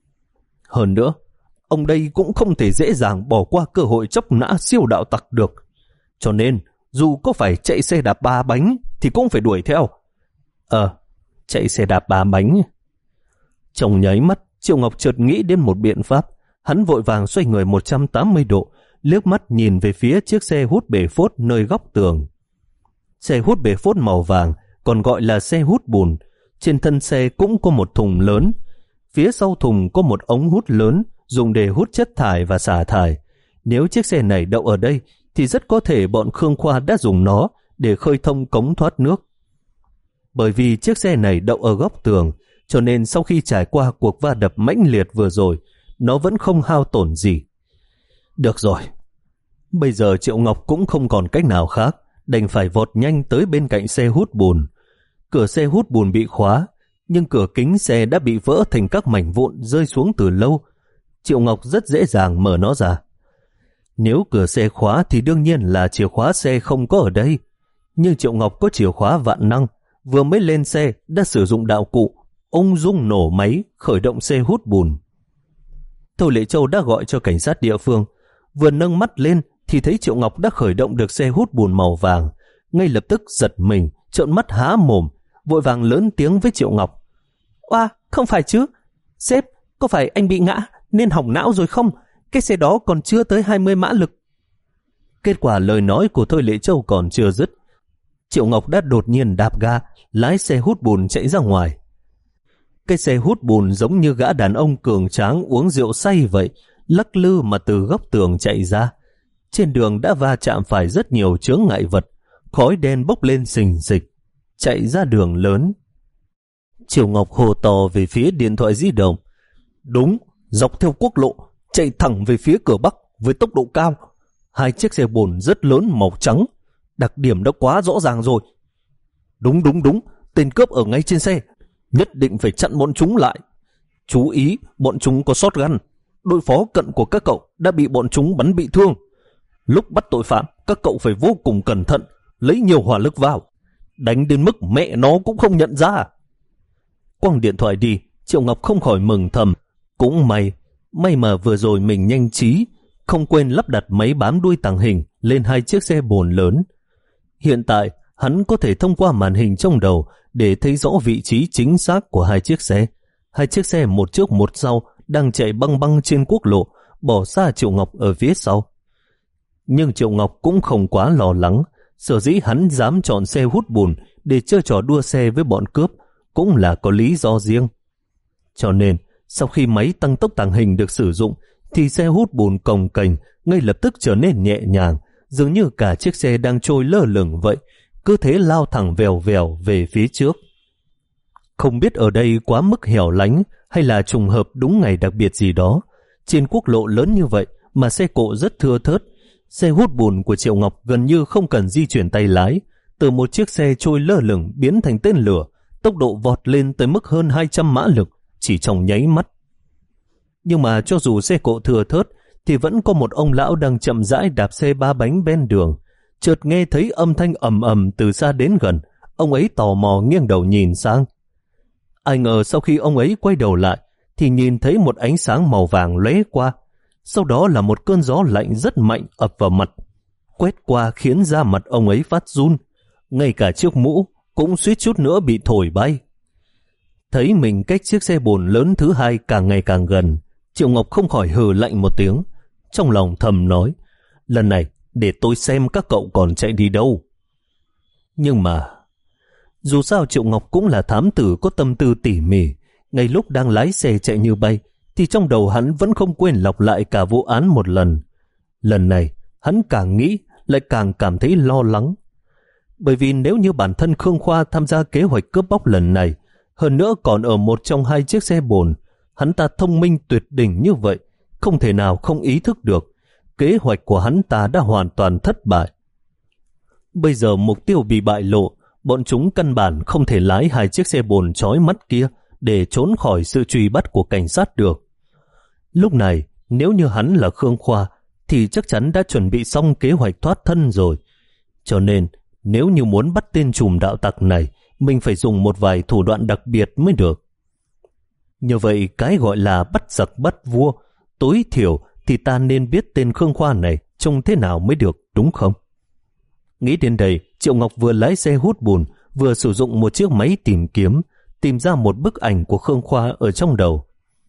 Hơn nữa, ông đây cũng không thể dễ dàng bỏ qua cơ hội chóc nã siêu đạo tặc được. Cho nên, dù có phải chạy xe đạp ba bánh thì cũng phải đuổi theo. Ờ, chạy xe đạp ba bánh. Trong nháy mắt, Triệu Ngọc chợt nghĩ đến một biện pháp. Hắn vội vàng xoay người một trăm tám mươi độ, liếc mắt nhìn về phía chiếc xe hút bể phốt nơi góc tường. Xe hút bể phốt màu vàng, còn gọi là xe hút bùn. Trên thân xe cũng có một thùng lớn. Phía sau thùng có một ống hút lớn dùng để hút chất thải và xả thải. Nếu chiếc xe này đậu ở đây thì rất có thể bọn Khương Khoa đã dùng nó để khơi thông cống thoát nước. Bởi vì chiếc xe này đậu ở góc tường, cho nên sau khi trải qua cuộc va đập mãnh liệt vừa rồi, nó vẫn không hao tổn gì. Được rồi. Bây giờ Triệu Ngọc cũng không còn cách nào khác, đành phải vọt nhanh tới bên cạnh xe hút bùn. Cửa xe hút bùn bị khóa, nhưng cửa kính xe đã bị vỡ thành các mảnh vụn rơi xuống từ lâu. Triệu Ngọc rất dễ dàng mở nó ra. Nếu cửa xe khóa thì đương nhiên là chìa khóa xe không có ở đây. Nhưng Triệu Ngọc có chìa khóa vạn năng, vừa mới lên xe đã sử dụng đạo cụ, ung dung nổ máy, khởi động xe hút bùn. Tô Lệ Châu đã gọi cho cảnh sát địa phương, vừa nâng mắt lên thì thấy Triệu Ngọc đã khởi động được xe hút bùn màu vàng. Ngay lập tức giật mình, trợn mắt há mồm, vội vàng lớn tiếng với Triệu Ngọc. Oa, không phải chứ? Sếp, có phải anh bị ngã nên hỏng não rồi không? Cái xe đó còn chưa tới hai mươi mã lực. Kết quả lời nói của Thôi Lệ Châu còn chưa dứt, Triệu Ngọc đã đột nhiên đạp ga, lái xe hút bùn chạy ra ngoài. Cái xe hút bùn giống như gã đàn ông cường tráng uống rượu say vậy, lắc lư mà từ góc tường chạy ra. Trên đường đã va chạm phải rất nhiều chướng ngại vật, khói đen bốc lên xình xịch, chạy ra đường lớn. Triệu Ngọc hô to về phía điện thoại di động. Đúng, dọc theo quốc lộ, chạy thẳng về phía cửa Bắc với tốc độ cao. Hai chiếc xe bồn rất lớn màu trắng, đặc điểm đã quá rõ ràng rồi. Đúng đúng đúng, tên cướp ở ngay trên xe, nhất định phải chặn bọn chúng lại. Chú ý, bọn chúng có shotgun, đội phó cận của các cậu đã bị bọn chúng bắn bị thương. Lúc bắt tội phạm, các cậu phải vô cùng cẩn thận, lấy nhiều hỏa lực vào. Đánh đến mức mẹ nó cũng không nhận ra. Quăng điện thoại đi, Triệu Ngọc không khỏi mừng thầm. Cũng may, may mà vừa rồi mình nhanh trí, không quên lắp đặt máy bám đuôi tàng hình lên hai chiếc xe bồn lớn. Hiện tại, hắn có thể thông qua màn hình trong đầu để thấy rõ vị trí chính xác của hai chiếc xe. Hai chiếc xe một trước một sau đang chạy băng băng trên quốc lộ, bỏ xa Triệu Ngọc ở phía sau. Nhưng Triệu Ngọc cũng không quá lo lắng, sở dĩ hắn dám chọn xe hút bùn để chơi trò đua xe với bọn cướp cũng là có lý do riêng. Cho nên, sau khi máy tăng tốc tàng hình được sử dụng, thì xe hút bùn cồng kềnh ngay lập tức trở nên nhẹ nhàng, dường như cả chiếc xe đang trôi lơ lửng vậy, cứ thế lao thẳng vèo vèo về phía trước. Không biết ở đây quá mức hẻo lánh hay là trùng hợp đúng ngày đặc biệt gì đó, trên quốc lộ lớn như vậy mà xe cộ rất thưa thớt. Xe hút bùn của Triệu Ngọc gần như không cần di chuyển tay lái, từ một chiếc xe trôi lơ lửng biến thành tên lửa, tốc độ vọt lên tới mức hơn hai trăm mã lực chỉ trong nháy mắt. Nhưng mà cho dù xe cộ thưa thớt thì vẫn có một ông lão đang chậm rãi đạp xe ba bánh bên đường. Chợt nghe thấy âm thanh ầm ầm từ xa đến gần, ông ấy tò mò nghiêng đầu nhìn sang. Ai ngờ sau khi ông ấy quay đầu lại thì nhìn thấy một ánh sáng màu vàng lóe qua, sau đó là một cơn gió lạnh rất mạnh ập vào mặt, quét qua khiến da mặt ông ấy phát run, ngay cả chiếc mũ cũng suýt chút nữa bị thổi bay. Thấy mình cách chiếc xe bồn lớn thứ hai càng ngày càng gần, Triệu Ngọc không khỏi hừ lạnh một tiếng, trong lòng thầm nói, lần này để tôi xem các cậu còn chạy đi đâu. Nhưng mà, dù sao Triệu Ngọc cũng là thám tử có tâm tư tỉ mỉ, ngay lúc đang lái xe chạy như bay, thì trong đầu hắn vẫn không quên lọc lại cả vụ án một lần. Lần này, hắn càng nghĩ, lại càng cảm thấy lo lắng. Bởi vì nếu như bản thân Khương Khoa tham gia kế hoạch cướp bóc lần này, hơn nữa còn ở một trong hai chiếc xe bồn, hắn ta thông minh tuyệt đỉnh như vậy, không thể nào không ý thức được. Kế hoạch của hắn ta đã hoàn toàn thất bại. Bây giờ mục tiêu bị bại lộ, bọn chúng căn bản không thể lái hai chiếc xe bồn chói mắt kia để trốn khỏi sự truy bắt của cảnh sát được. Lúc này, nếu như hắn là Khương Khoa, thì chắc chắn đã chuẩn bị xong kế hoạch thoát thân rồi. Cho nên, nếu như muốn bắt tên trùm đạo tặc này, mình phải dùng một vài thủ đoạn đặc biệt mới được. Như vậy, cái gọi là bắt giặc bắt vua, tối thiểu thì ta nên biết tên Khương Khoa này trông thế nào mới được, đúng không? Nghĩ đến đây, Triệu Ngọc vừa lái xe hút bùn, vừa sử dụng một chiếc máy tìm kiếm, tìm ra một bức ảnh của Khương Khoa ở trong đầu.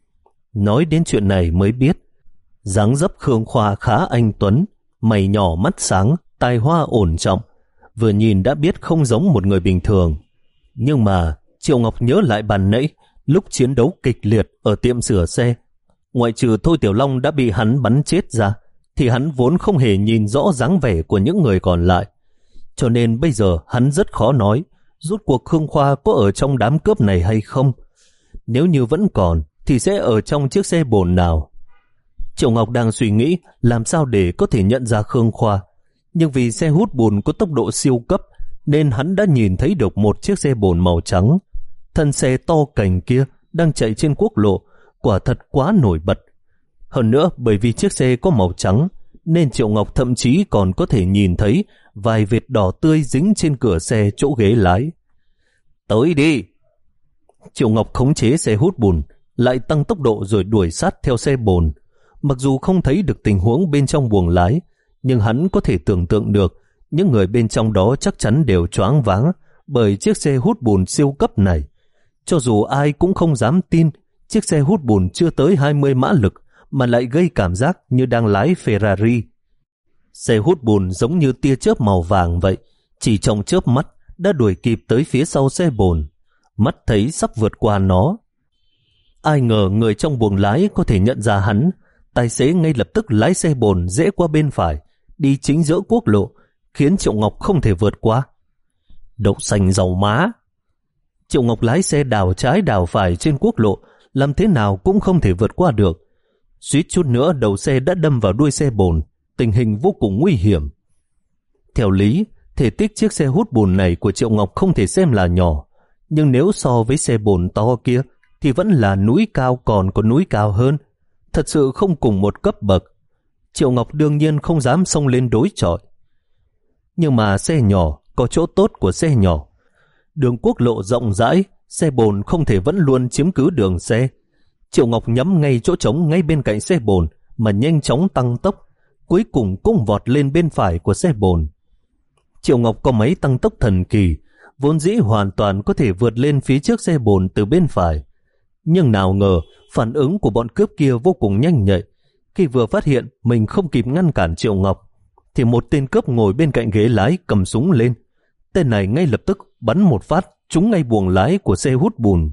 Nói đến chuyện này mới biết, dáng dấp Khương Khoa khá anh tuấn, mày nhỏ mắt sáng, tai hoa ổn trọng, vừa nhìn đã biết không giống một người bình thường. Nhưng mà Triệu Ngọc nhớ lại bàn nãy, lúc chiến đấu kịch liệt ở tiệm sửa xe, ngoại trừ Thôi Tiểu Long đã bị hắn bắn chết ra, thì hắn vốn không hề nhìn rõ dáng vẻ của những người còn lại. Cho nên bây giờ hắn rất khó nói rốt cuộc Khương Khoa có ở trong đám cướp này hay không. Nếu như vẫn còn thì sẽ ở trong chiếc xe bồn nào. Triệu Ngọc đang suy nghĩ làm sao để có thể nhận ra Khương Khoa, nhưng vì xe hút bùn có tốc độ siêu cấp nên hắn đã nhìn thấy được một chiếc xe bồn màu trắng. Thân xe to cành kia đang chạy trên quốc lộ, quả thật quá nổi bật. Hơn nữa bởi vì chiếc xe có màu trắng nên Triệu Ngọc thậm chí còn có thể nhìn thấy vài vệt đỏ tươi dính trên cửa xe chỗ ghế lái. Tới đi! Triệu Ngọc khống chế xe hút bùn, lại tăng tốc độ rồi đuổi sát theo xe bồn. Mặc dù không thấy được tình huống bên trong buồng lái, nhưng hắn có thể tưởng tượng được những người bên trong đó chắc chắn đều choáng váng bởi chiếc xe hút bùn siêu cấp này. Cho dù ai cũng không dám tin chiếc xe hút bùn chưa tới hai mươi mã lực mà lại gây cảm giác như đang lái Ferrari. Xe hút bùn giống như tia chớp màu vàng vậy, chỉ trong chớp mắt đã đuổi kịp tới phía sau xe bồn, mắt thấy sắp vượt qua nó. Ai ngờ người trong buồng lái có thể nhận ra hắn, tài xế ngay lập tức lái xe bồn rẽ qua bên phải, đi chính giữa quốc lộ, khiến Triệu Ngọc không thể vượt qua. Đậu xanh dầu má! Triệu Ngọc lái xe đảo trái đảo phải trên quốc lộ, làm thế nào cũng không thể vượt qua được. Suýt chút nữa đầu xe đã đâm vào đuôi xe bồn, tình hình vô cùng nguy hiểm. Theo lý, thể tích chiếc xe hút bùn này của Triệu Ngọc không thể xem là nhỏ, nhưng nếu so với xe bồn to kia thì vẫn là núi cao còn có núi cao hơn. thật sự không cùng một cấp bậc. Triệu Ngọc đương nhiên không dám xông lên đối chọi. Nhưng mà xe nhỏ có chỗ tốt của xe nhỏ. Đường quốc lộ rộng rãi, xe bồn không thể vẫn luôn chiếm cứ đường xe. Triệu Ngọc nhắm ngay chỗ trống ngay bên cạnh xe bồn mà nhanh chóng tăng tốc, cuối cùng cũng vọt lên bên phải của xe bồn. Triệu Ngọc có máy tăng tốc thần kỳ, vốn dĩ hoàn toàn có thể vượt lên phía trước xe bồn từ bên phải. Nhưng nào ngờ, phản ứng của bọn cướp kia vô cùng nhanh nhạy. Khi vừa phát hiện mình không kịp ngăn cản Triệu Ngọc, thì một tên cướp ngồi bên cạnh ghế lái cầm súng lên. Tên này ngay lập tức bắn một phát trúng ngay buồng lái của xe hút bùn.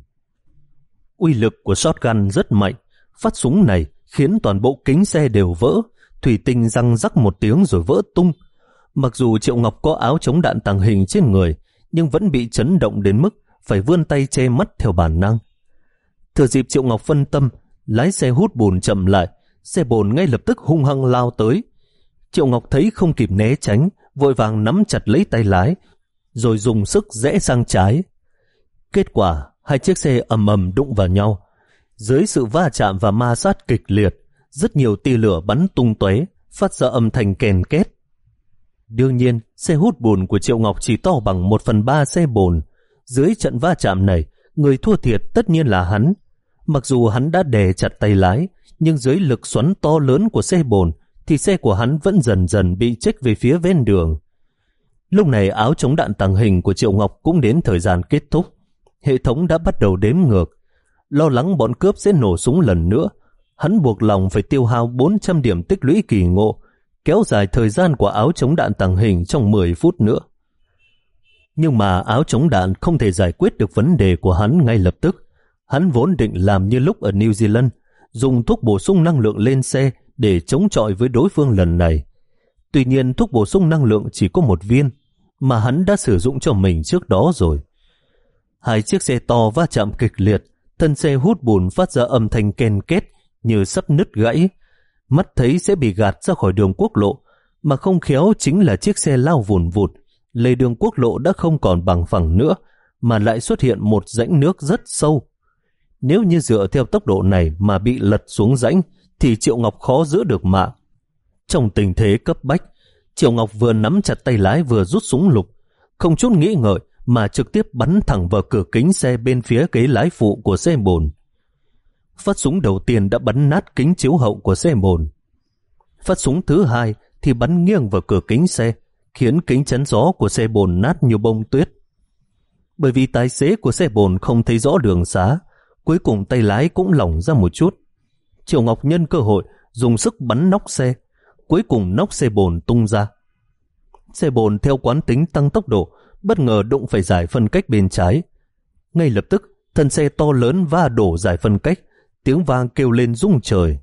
Uy lực của shotgun rất mạnh, phát súng này khiến toàn bộ kính xe đều vỡ, thủy tinh răng rắc một tiếng rồi vỡ tung. Mặc dù Triệu Ngọc có áo chống đạn tàng hình trên người, nhưng vẫn bị chấn động đến mức phải vươn tay che mắt theo bản năng. Thừa dịp Triệu Ngọc phân tâm, lái xe hút bùn chậm lại, xe bồn ngay lập tức hung hăng lao tới. Triệu Ngọc thấy không kịp né tránh, vội vàng nắm chặt lấy tay lái, rồi dùng sức rẽ sang trái. Kết quả, hai chiếc xe ầm ầm đụng vào nhau. Dưới sự va chạm và ma sát kịch liệt, rất nhiều tia lửa bắn tung tóe, phát ra âm thanh kèn két. Đương nhiên, xe hút bùn của Triệu Ngọc chỉ to bằng một phần ba xe bồn. Dưới trận va chạm này, người thua thiệt tất nhiên là hắn. Mặc dù hắn đã đè chặt tay lái, nhưng dưới lực xoắn to lớn của xe bồn, thì xe của hắn vẫn dần dần bị chếch về phía ven đường. Lúc này áo chống đạn tàng hình của Triệu Ngọc cũng đến thời gian kết thúc. Hệ thống đã bắt đầu đếm ngược. Lo lắng bọn cướp sẽ nổ súng lần nữa, hắn buộc lòng phải tiêu hao bốn trăm điểm tích lũy kỳ ngộ, kéo dài thời gian của áo chống đạn tàng hình trong mười phút nữa. Nhưng mà áo chống đạn không thể giải quyết được vấn đề của hắn ngay lập tức. Hắn vốn định làm như lúc ở New Zealand, dùng thuốc bổ sung năng lượng lên xe để chống chọi với đối phương lần này. Tuy nhiên thuốc bổ sung năng lượng chỉ có một viên, mà hắn đã sử dụng cho mình trước đó rồi. Hai chiếc xe to va chạm kịch liệt, thân xe hút bùn phát ra âm thanh ken két như sắp nứt gãy. Mắt thấy sẽ bị gạt ra khỏi đường quốc lộ, mà không khéo chính là chiếc xe lao vùn vụt. Lề đường quốc lộ đã không còn bằng phẳng nữa, mà lại xuất hiện một rãnh nước rất sâu. Nếu như dựa theo tốc độ này mà bị lật xuống rãnh, thì Triệu Ngọc khó giữ được mạng. Trong tình thế cấp bách, Triệu Ngọc vừa nắm chặt tay lái vừa rút súng lục, không chút nghĩ ngợi mà trực tiếp bắn thẳng vào cửa kính xe bên phía ghế lái phụ của xe bồn. Phát súng đầu tiên đã bắn nát kính chiếu hậu của xe bồn. Phát súng thứ hai thì bắn nghiêng vào cửa kính xe, khiến kính chắn gió của xe bồn nát như bông tuyết. Bởi vì tài xế của xe bồn không thấy rõ đường xá, cuối cùng tay lái cũng lỏng ra một chút. Triệu Ngọc nhân cơ hội dùng sức bắn nóc xe, cuối cùng nóc xe bồn tung ra. Xe bồn theo quán tính tăng tốc độ, bất ngờ đụng phải giải phân cách bên trái. Ngay lập tức, thân xe to lớn va đổ giải phân cách, tiếng vang kêu lên rung trời.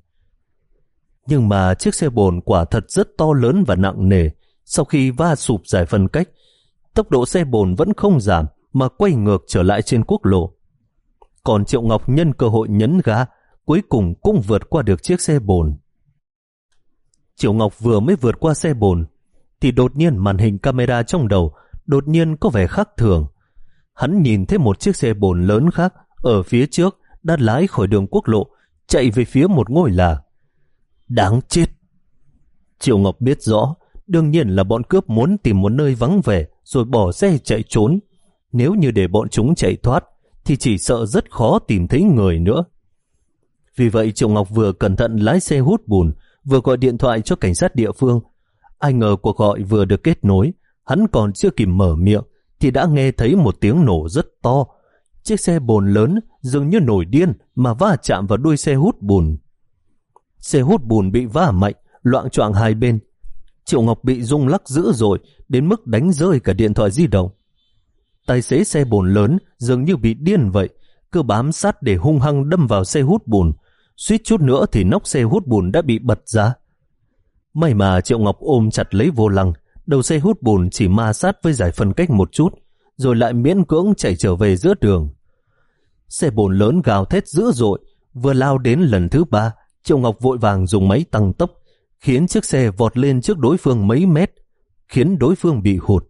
Nhưng mà chiếc xe bồn quả thật rất to lớn và nặng nề. Sau khi va sụp giải phân cách, tốc độ xe bồn vẫn không giảm mà quay ngược trở lại trên quốc lộ. Còn Triệu Ngọc nhân cơ hội nhấn ga, cuối cùng cũng vượt qua được chiếc xe bồn. Triệu Ngọc vừa mới vượt qua xe bồn, thì đột nhiên màn hình camera trong đầu đột nhiên có vẻ khác thường. Hắn nhìn thấy một chiếc xe bồn lớn khác ở phía trước đã lái khỏi đường quốc lộ, chạy về phía một ngôi làng. Đáng chết! Triệu Ngọc biết rõ, đương nhiên là bọn cướp muốn tìm một nơi vắng vẻ rồi bỏ xe chạy trốn. Nếu như để bọn chúng chạy thoát, thì chỉ sợ rất khó tìm thấy người nữa. Vì vậy Triệu Ngọc vừa cẩn thận lái xe hút bùn, vừa gọi điện thoại cho cảnh sát địa phương. Ai ngờ cuộc gọi vừa được kết nối, hắn còn chưa kịp mở miệng thì đã nghe thấy một tiếng nổ rất to. Chiếc xe bồn lớn dường như nổi điên mà va chạm vào đuôi xe hút bùn. Xe hút bùn bị va mạnh, loạng choạng hai bên. Triệu Ngọc bị rung lắc dữ dội đến mức đánh rơi cả điện thoại di động. Tài xế xe bồn lớn dường như bị điên vậy, cứ bám sát để hung hăng đâm vào xe hút bùn. Suýt chút nữa thì nóc xe hút bùn đã bị bật ra. May mà Triệu Ngọc ôm chặt lấy vô lăng, đầu xe hút bùn chỉ ma sát với giải phân cách một chút, rồi lại miễn cưỡng chạy trở về giữa đường. Xe bồn lớn gào thét dữ dội, vừa lao đến lần thứ ba, Triệu Ngọc vội vàng dùng máy tăng tốc, khiến chiếc xe vọt lên trước đối phương mấy mét, khiến đối phương bị hụt.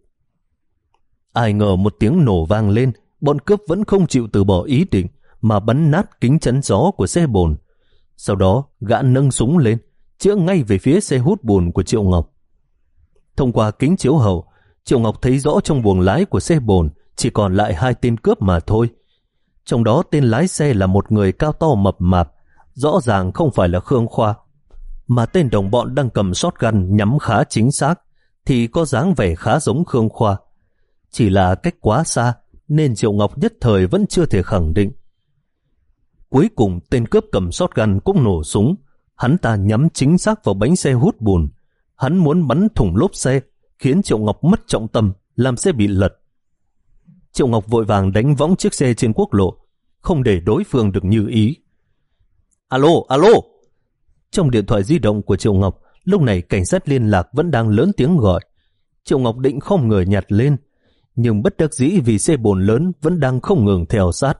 Ai ngờ một tiếng nổ vang lên, bọn cướp vẫn không chịu từ bỏ ý định mà bắn nát kính chắn gió của xe bồn. Sau đó gã nâng súng lên, chĩa ngay về phía xe hút bùn của Triệu Ngọc. Thông qua kính chiếu hậu, Triệu Ngọc thấy rõ trong buồng lái của xe bồn chỉ còn lại hai tên cướp mà thôi. Trong đó tên lái xe là một người cao to mập mạp, rõ ràng không phải là Khương Khoa, mà tên đồng bọn đang cầm shotgun nhắm khá chính xác thì có dáng vẻ khá giống Khương Khoa. Chỉ là cách quá xa nên Triệu Ngọc nhất thời vẫn chưa thể khẳng định. Cuối cùng tên cướp cầm shotgun cũng nổ súng, hắn ta nhắm chính xác vào bánh xe hút bùn. Hắn muốn bắn thủng lốp xe, khiến Triệu Ngọc mất trọng tâm, làm xe bị lật. Triệu Ngọc vội vàng đánh võng chiếc xe trên quốc lộ, không để đối phương được như ý. Alo, alo! Trong điện thoại di động của Triệu Ngọc, lúc này cảnh sát liên lạc vẫn đang lớn tiếng gọi. Triệu Ngọc định không người nhặt lên, nhưng bất đắc dĩ vì xe bồn lớn vẫn đang không ngừng theo sát.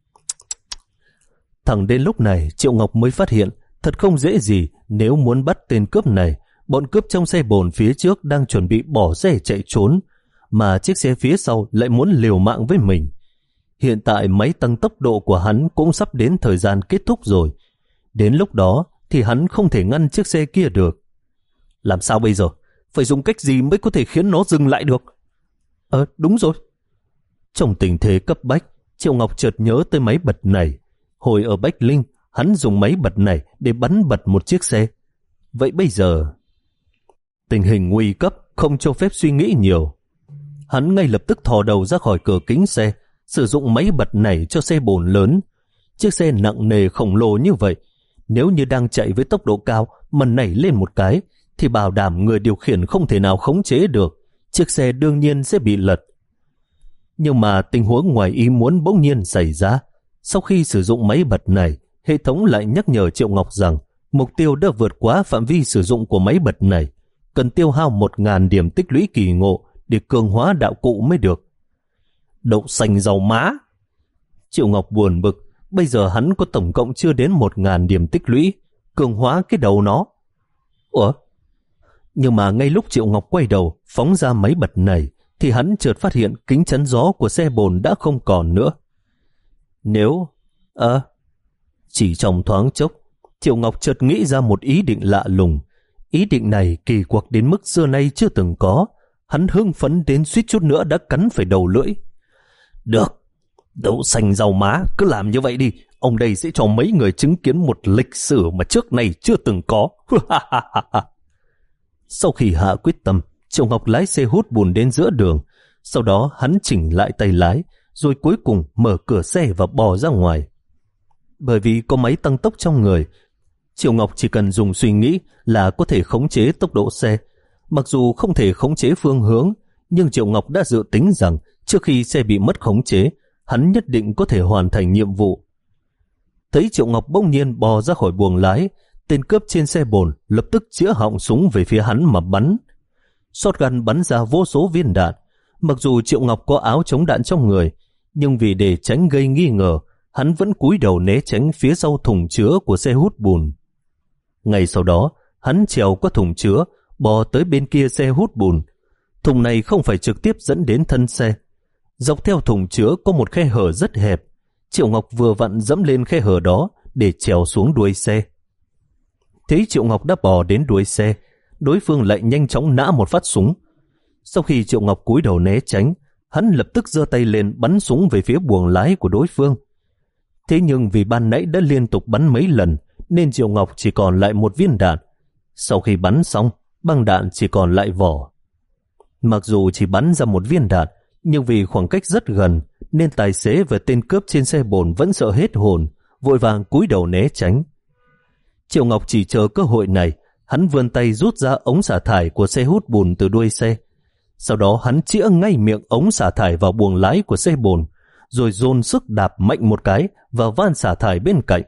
Thẳng đến lúc này Triệu Ngọc mới phát hiện thật không dễ gì nếu muốn bắt tên cướp này. Bọn cướp trong xe bồn phía trước đang chuẩn bị bỏ xe chạy trốn, mà chiếc xe phía sau lại muốn liều mạng với mình. Hiện tại máy tăng tốc độ của hắn cũng sắp đến thời gian kết thúc rồi. Đến lúc đó thì hắn không thể ngăn chiếc xe kia được. Làm sao bây giờ? Phải dùng cách gì mới có thể khiến nó dừng lại được? Ờ, đúng rồi. Trong tình thế cấp bách, Triệu Ngọc chợt nhớ tới máy bật này. Hồi ở Bách Linh, hắn dùng máy bật này để bắn bật một chiếc xe. Vậy bây giờ... Tình hình nguy cấp không cho phép suy nghĩ nhiều. Hắn ngay lập tức thò đầu ra khỏi cửa kính xe, sử dụng máy bật này cho xe bồn lớn. Chiếc xe nặng nề khổng lồ như vậy, nếu như đang chạy với tốc độ cao mà nảy lên một cái, thì bảo đảm người điều khiển không thể nào khống chế được. Chiếc xe đương nhiên sẽ bị lật. Nhưng mà tình huống ngoài ý muốn bỗng nhiên xảy ra. Sau khi sử dụng máy bật này, hệ thống lại nhắc nhở Triệu Ngọc rằng mục tiêu đã vượt quá phạm vi sử dụng của máy bật này, cần tiêu hao một nghìn điểm tích lũy kỳ ngộ để cường hóa đạo cụ mới được. Đậu xanh dầu má! Triệu Ngọc buồn bực, bây giờ hắn có tổng cộng chưa đến một nghìn điểm tích lũy, cường hóa cái đầu nó. Ủa? Nhưng mà ngay lúc Triệu Ngọc quay đầu phóng ra máy bật này thì hắn chợt phát hiện kính chắn gió của xe bồn đã không còn nữa. Nếu... À... Chỉ trong thoáng chốc, Triệu Ngọc chợt nghĩ ra một ý định lạ lùng. Ý định này kỳ quặc đến mức xưa nay chưa từng có. Hắn hưng phấn đến suýt chút nữa đã cắn phải đầu lưỡi. Được, đậu xanh rau má, cứ làm như vậy đi. Ông đây sẽ cho mấy người chứng kiến một lịch sử mà trước nay chưa từng có. Sau khi hạ quyết tâm, Triệu Ngọc lái xe hút bùn đến giữa đường. Sau đó hắn chỉnh lại tay lái, rồi cuối cùng mở cửa xe và bò ra ngoài. Bởi vì có máy tăng tốc trong người, Triệu Ngọc chỉ cần dùng suy nghĩ là có thể khống chế tốc độ xe. Mặc dù không thể khống chế phương hướng, nhưng Triệu Ngọc đã dự tính rằng trước khi xe bị mất khống chế, hắn nhất định có thể hoàn thành nhiệm vụ. Thấy Triệu Ngọc bỗng nhiên bò ra khỏi buồng lái, tên cướp trên xe bồn lập tức chĩa họng súng về phía hắn mà bắn. Shotgun bắn ra vô số viên đạn. Mặc dù Triệu Ngọc có áo chống đạn trong người, nhưng vì để tránh gây nghi ngờ, hắn vẫn cúi đầu né tránh phía sau thùng chứa của xe hút bùn. Ngay sau đó, hắn trèo qua thùng chứa, bò tới bên kia xe hút bùn. Thùng này không phải trực tiếp dẫn đến thân xe. Dọc theo thùng chứa có một khe hở rất hẹp. Triệu Ngọc vừa vặn dẫm lên khe hở đó để trèo xuống đuôi xe. Thấy Triệu Ngọc đã bò đến đuôi xe, đối phương lại nhanh chóng nã một phát súng. Sau khi Triệu Ngọc cúi đầu né tránh, hắn lập tức giơ tay lên bắn súng về phía buồng lái của đối phương. Thế nhưng vì ban nãy đã liên tục bắn mấy lần, nên Triệu Ngọc chỉ còn lại một viên đạn. Sau khi bắn xong, băng đạn chỉ còn lại vỏ. Mặc dù chỉ bắn ra một viên đạn, nhưng vì khoảng cách rất gần, nên tài xế và tên cướp trên xe bồn vẫn sợ hết hồn, vội vàng cúi đầu né tránh. Triệu Ngọc chỉ chờ cơ hội này, hắn vươn tay rút ra ống xả thải của xe hút bùn từ đuôi xe. Sau đó hắn chĩa ngay miệng ống xả thải vào buồng lái của xe bồn, rồi dồn sức đạp mạnh một cái vào van xả thải bên cạnh.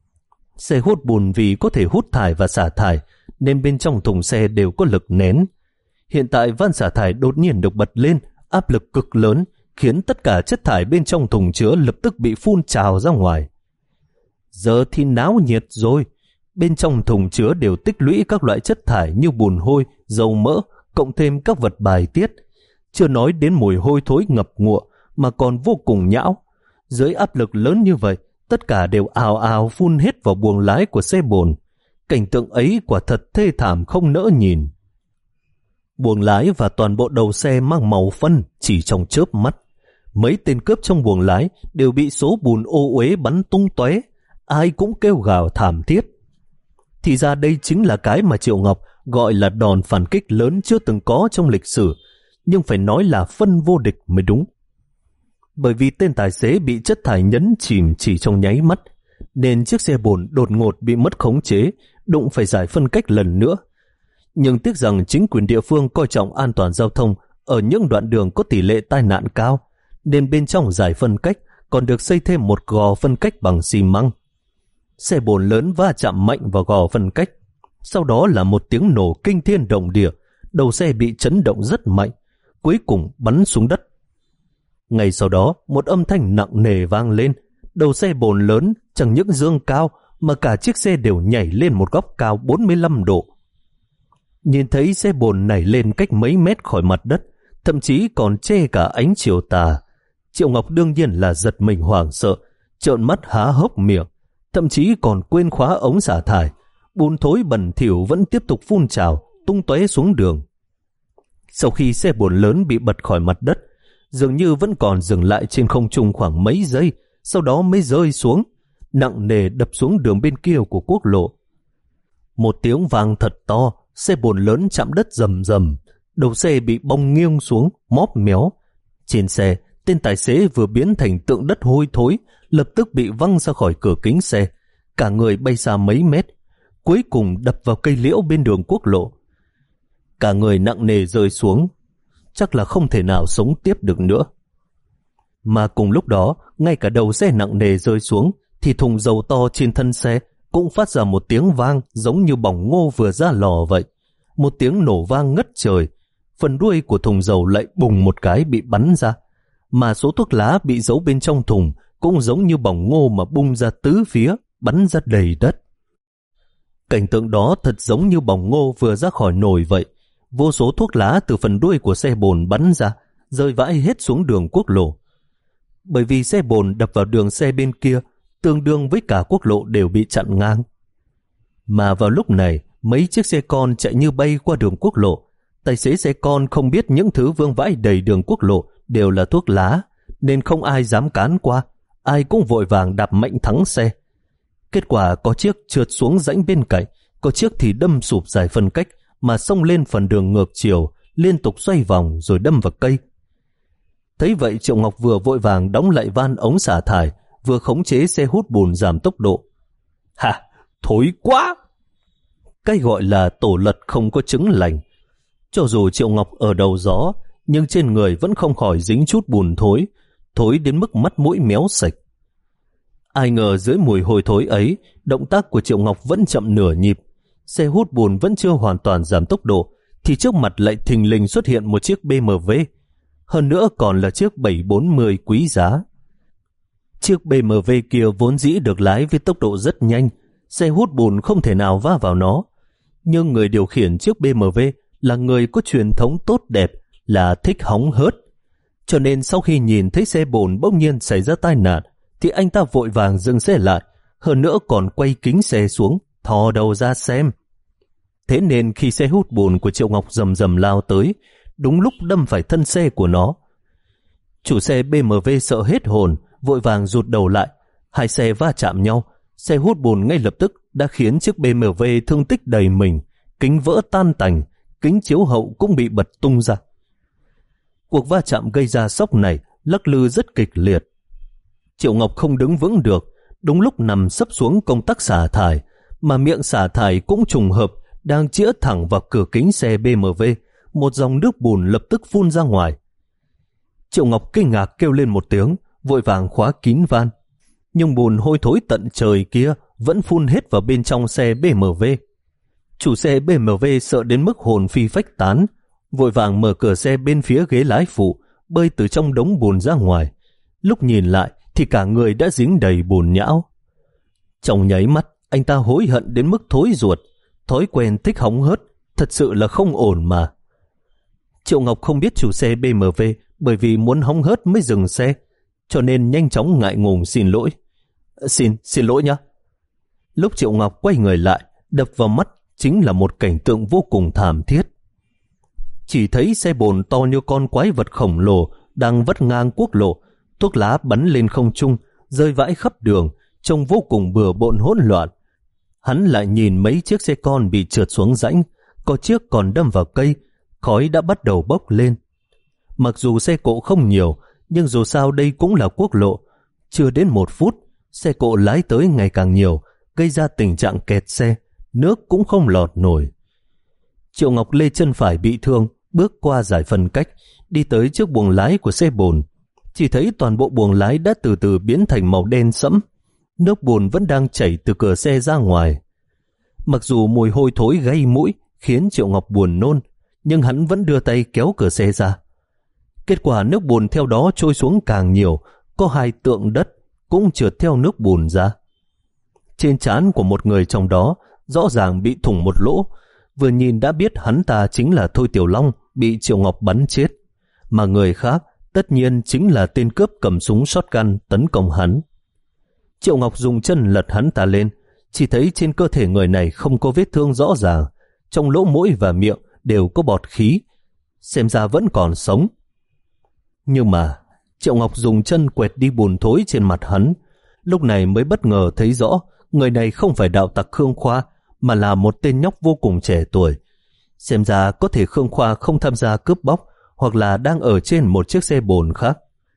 Xe hút bùn vì có thể hút thải và xả thải, nên bên trong thùng xe đều có lực nén. Hiện tại van xả thải đột nhiên được bật lên, áp lực cực lớn, khiến tất cả chất thải bên trong thùng chứa lập tức bị phun trào ra ngoài. Giờ thì náo nhiệt rồi. Bên trong thùng chứa đều tích lũy các loại chất thải như bùn hôi, dầu mỡ, cộng thêm các vật bài tiết. Chưa nói đến mùi hôi thối ngập ngụa, mà còn vô cùng nhão. Dưới áp lực lớn như vậy, tất cả đều ào ào phun hết vào buồng lái của xe bồn. Cảnh tượng ấy quả thật thê thảm không nỡ nhìn. Buồng lái và toàn bộ đầu xe mang màu phân chỉ trong chớp mắt. Mấy tên cướp trong buồng lái đều bị số bùn ô uế bắn tung tóe, ai cũng kêu gào thảm thiết. Thì ra đây chính là cái mà Triệu Ngọc gọi là đòn phản kích lớn chưa từng có trong lịch sử, nhưng phải nói là phân vô địch mới đúng. Bởi vì tên tài xế bị chất thải nhấn chìm chỉ trong nháy mắt, nên chiếc xe bồn đột ngột bị mất khống chế, đụng phải giải phân cách lần nữa. Nhưng tiếc rằng chính quyền địa phương coi trọng an toàn giao thông ở những đoạn đường có tỷ lệ tai nạn cao, nên bên trong giải phân cách còn được xây thêm một gò phân cách bằng xi măng. Xe bồn lớn va chạm mạnh vào gò phân cách, sau đó là một tiếng nổ kinh thiên động địa, đầu xe bị chấn động rất mạnh, cuối cùng bắn xuống đất. Ngay sau đó, một âm thanh nặng nề vang lên, đầu xe bồn lớn chẳng những dương cao mà cả chiếc xe đều nhảy lên một góc cao bốn mươi lăm độ. Nhìn thấy xe bồn nảy lên cách mấy mét khỏi mặt đất, thậm chí còn che cả ánh chiều tà, Triệu Ngọc đương nhiên là giật mình hoảng sợ, trợn mắt há hốc miệng, thậm chí còn quên khóa ống xả thải. Bùn thối bẩn thỉu vẫn tiếp tục phun trào, tung tóe xuống đường. Sau khi xe bồn lớn bị bật khỏi mặt đất, dường như vẫn còn dừng lại trên không trung khoảng mấy giây, sau đó mới rơi xuống, nặng nề đập xuống đường bên kia của quốc lộ. Một tiếng vang thật to, xe bồn lớn chạm đất rầm rầm, đầu xe bị bong nghiêng xuống, móp méo. Trên xe, tên tài xế vừa biến thành tượng đất hôi thối, lập tức bị văng ra khỏi cửa kính xe, cả người bay xa mấy mét, cuối cùng đập vào cây liễu bên đường quốc lộ. Cả người nặng nề rơi xuống, chắc là không thể nào sống tiếp được nữa. Mà cùng lúc đó, ngay cả đầu xe nặng nề rơi xuống, thì thùng dầu to trên thân xe cũng phát ra một tiếng vang giống như bỏng ngô vừa ra lò vậy. Một tiếng nổ vang ngất trời, phần đuôi của thùng dầu lại bùng một cái bị bắn ra, mà số thuốc lá bị giấu bên trong thùng cũng giống như bỏng ngô mà bung ra tứ phía, bắn ra đầy đất. Cảnh tượng đó thật giống như bỏng ngô vừa ra khỏi nồi vậy. Vô số thuốc lá từ phần đuôi của xe bồn bắn ra, rơi vãi hết xuống đường quốc lộ. Bởi vì xe bồn đập vào đường xe bên kia, tương đương với cả quốc lộ đều bị chặn ngang. Mà vào lúc này, mấy chiếc xe con chạy như bay qua đường quốc lộ. Tài xế xe con không biết những thứ vương vãi đầy đường quốc lộ đều là thuốc lá, nên không ai dám cán qua, ai cũng vội vàng đạp mạnh thắng xe. Kết quả có chiếc trượt xuống rãnh bên cạnh, có chiếc thì đâm sụp giải phân cách mà xông lên phần đường ngược chiều, liên tục xoay vòng rồi đâm vào cây. Thấy vậy, Triệu Ngọc vừa vội vàng đóng lại van ống xả thải, vừa khống chế xe hút bùn giảm tốc độ. Hả? Thối quá! Cái gọi là tổ lật không có trứng lành. Cho dù Triệu Ngọc ở đầu gió, nhưng trên người vẫn không khỏi dính chút bùn thối, thối đến mức mắt mũi méo sạch. Ai ngờ dưới mùi hôi thối ấy, động tác của Triệu Ngọc vẫn chậm nửa nhịp. Xe hút bùn vẫn chưa hoàn toàn giảm tốc độ, thì trước mặt lại thình lình xuất hiện một chiếc bê em vê. Hơn nữa còn là chiếc bảy bốn mươi quý giá. Chiếc bê em vê kia vốn dĩ được lái với tốc độ rất nhanh, xe hút bùn không thể nào va vào nó. Nhưng người điều khiển chiếc bê em vê là người có truyền thống tốt đẹp, là thích hóng hớt. Cho nên sau khi nhìn thấy xe bồn bỗng nhiên xảy ra tai nạn, thì anh ta vội vàng dừng xe lại, hơn nữa còn quay kính xe xuống, thò đầu ra xem. Thế nên khi xe hút bùn của Triệu Ngọc rầm rầm lao tới, đúng lúc đâm phải thân xe của nó. Chủ xe bê em vê sợ hết hồn, vội vàng rụt đầu lại. Hai xe va chạm nhau, xe hút bùn ngay lập tức đã khiến chiếc bê em vê thương tích đầy mình, kính vỡ tan tành, kính chiếu hậu cũng bị bật tung ra. Cuộc va chạm gây ra sốc này lắc lư rất kịch liệt. Triệu Ngọc không đứng vững được, đúng lúc nằm sấp xuống công tắc xả thải, mà miệng xả thải cũng trùng hợp đang chĩa thẳng vào cửa kính xe bê em vê, một dòng nước bùn lập tức phun ra ngoài. Triệu Ngọc kinh ngạc kêu lên một tiếng, vội vàng khóa kín van. Nhưng bùn hôi thối tận trời kia vẫn phun hết vào bên trong xe bê em vê. Chủ xe bê em vê sợ đến mức hồn phi phách tán, vội vàng mở cửa xe bên phía ghế lái phụ, bơi từ trong đống bùn ra ngoài. Lúc nhìn lại thì cả người đã dính đầy bùn nhão. Trong nháy mắt, anh ta hối hận đến mức thối ruột. Thói quen thích hóng hớt thật sự là không ổn mà. Triệu Ngọc không biết chủ xe bê em vê bởi vì muốn hóng hớt mới dừng xe, cho nên nhanh chóng ngại ngùng xin lỗi. Xin, xin lỗi nhé. Lúc Triệu Ngọc quay người lại, đập vào mắt chính là một cảnh tượng vô cùng thảm thiết. Chỉ thấy xe bồn to như con quái vật khổng lồ đang vắt ngang quốc lộ, thuốc lá bắn lên không trung, rơi vãi khắp đường, trông vô cùng bừa bộn hỗn loạn. Hắn lại nhìn mấy chiếc xe con bị trượt xuống rãnh, có chiếc còn đâm vào cây, khói đã bắt đầu bốc lên. Mặc dù xe cộ không nhiều, nhưng dù sao đây cũng là quốc lộ. Chưa đến một phút, xe cộ lái tới ngày càng nhiều, gây ra tình trạng kẹt xe, nước cũng không lọt nổi. Triệu Ngọc lê chân phải bị thương, bước qua giải phân cách, đi tới trước buồng lái của xe bồn. Chỉ thấy toàn bộ buồng lái đã từ từ biến thành màu đen sẫm, nước bùn vẫn đang chảy từ cửa xe ra ngoài. Mặc dù mùi hôi thối gây mũi khiến Triệu Ngọc buồn nôn, nhưng hắn vẫn đưa tay kéo cửa xe ra. Kết quả nước bùn theo đó trôi xuống càng nhiều, có hai tượng đất cũng trượt theo nước bùn ra. Trên trán của một người trong đó rõ ràng bị thủng một lỗ, vừa nhìn đã biết hắn ta chính là Thôi Tiểu Long bị Triệu Ngọc bắn chết, mà người khác tất nhiên chính là tên cướp cầm súng shotgun tấn công hắn. Triệu Ngọc dùng chân lật hắn ta lên, chỉ thấy trên cơ thể người này không có vết thương rõ ràng, trong lỗ mũi và miệng đều có bọt khí, xem ra vẫn còn sống. Nhưng mà Triệu Ngọc dùng chân quẹt đi bùn thối trên mặt hắn, lúc này mới bất ngờ thấy rõ người này không phải đạo tặc Khương Khoa, mà là một tên nhóc vô cùng trẻ tuổi. Xem ra có thể Khương Khoa không tham gia cướp bóc, hoặc là đang ở trên một chiếc xe bồn khác.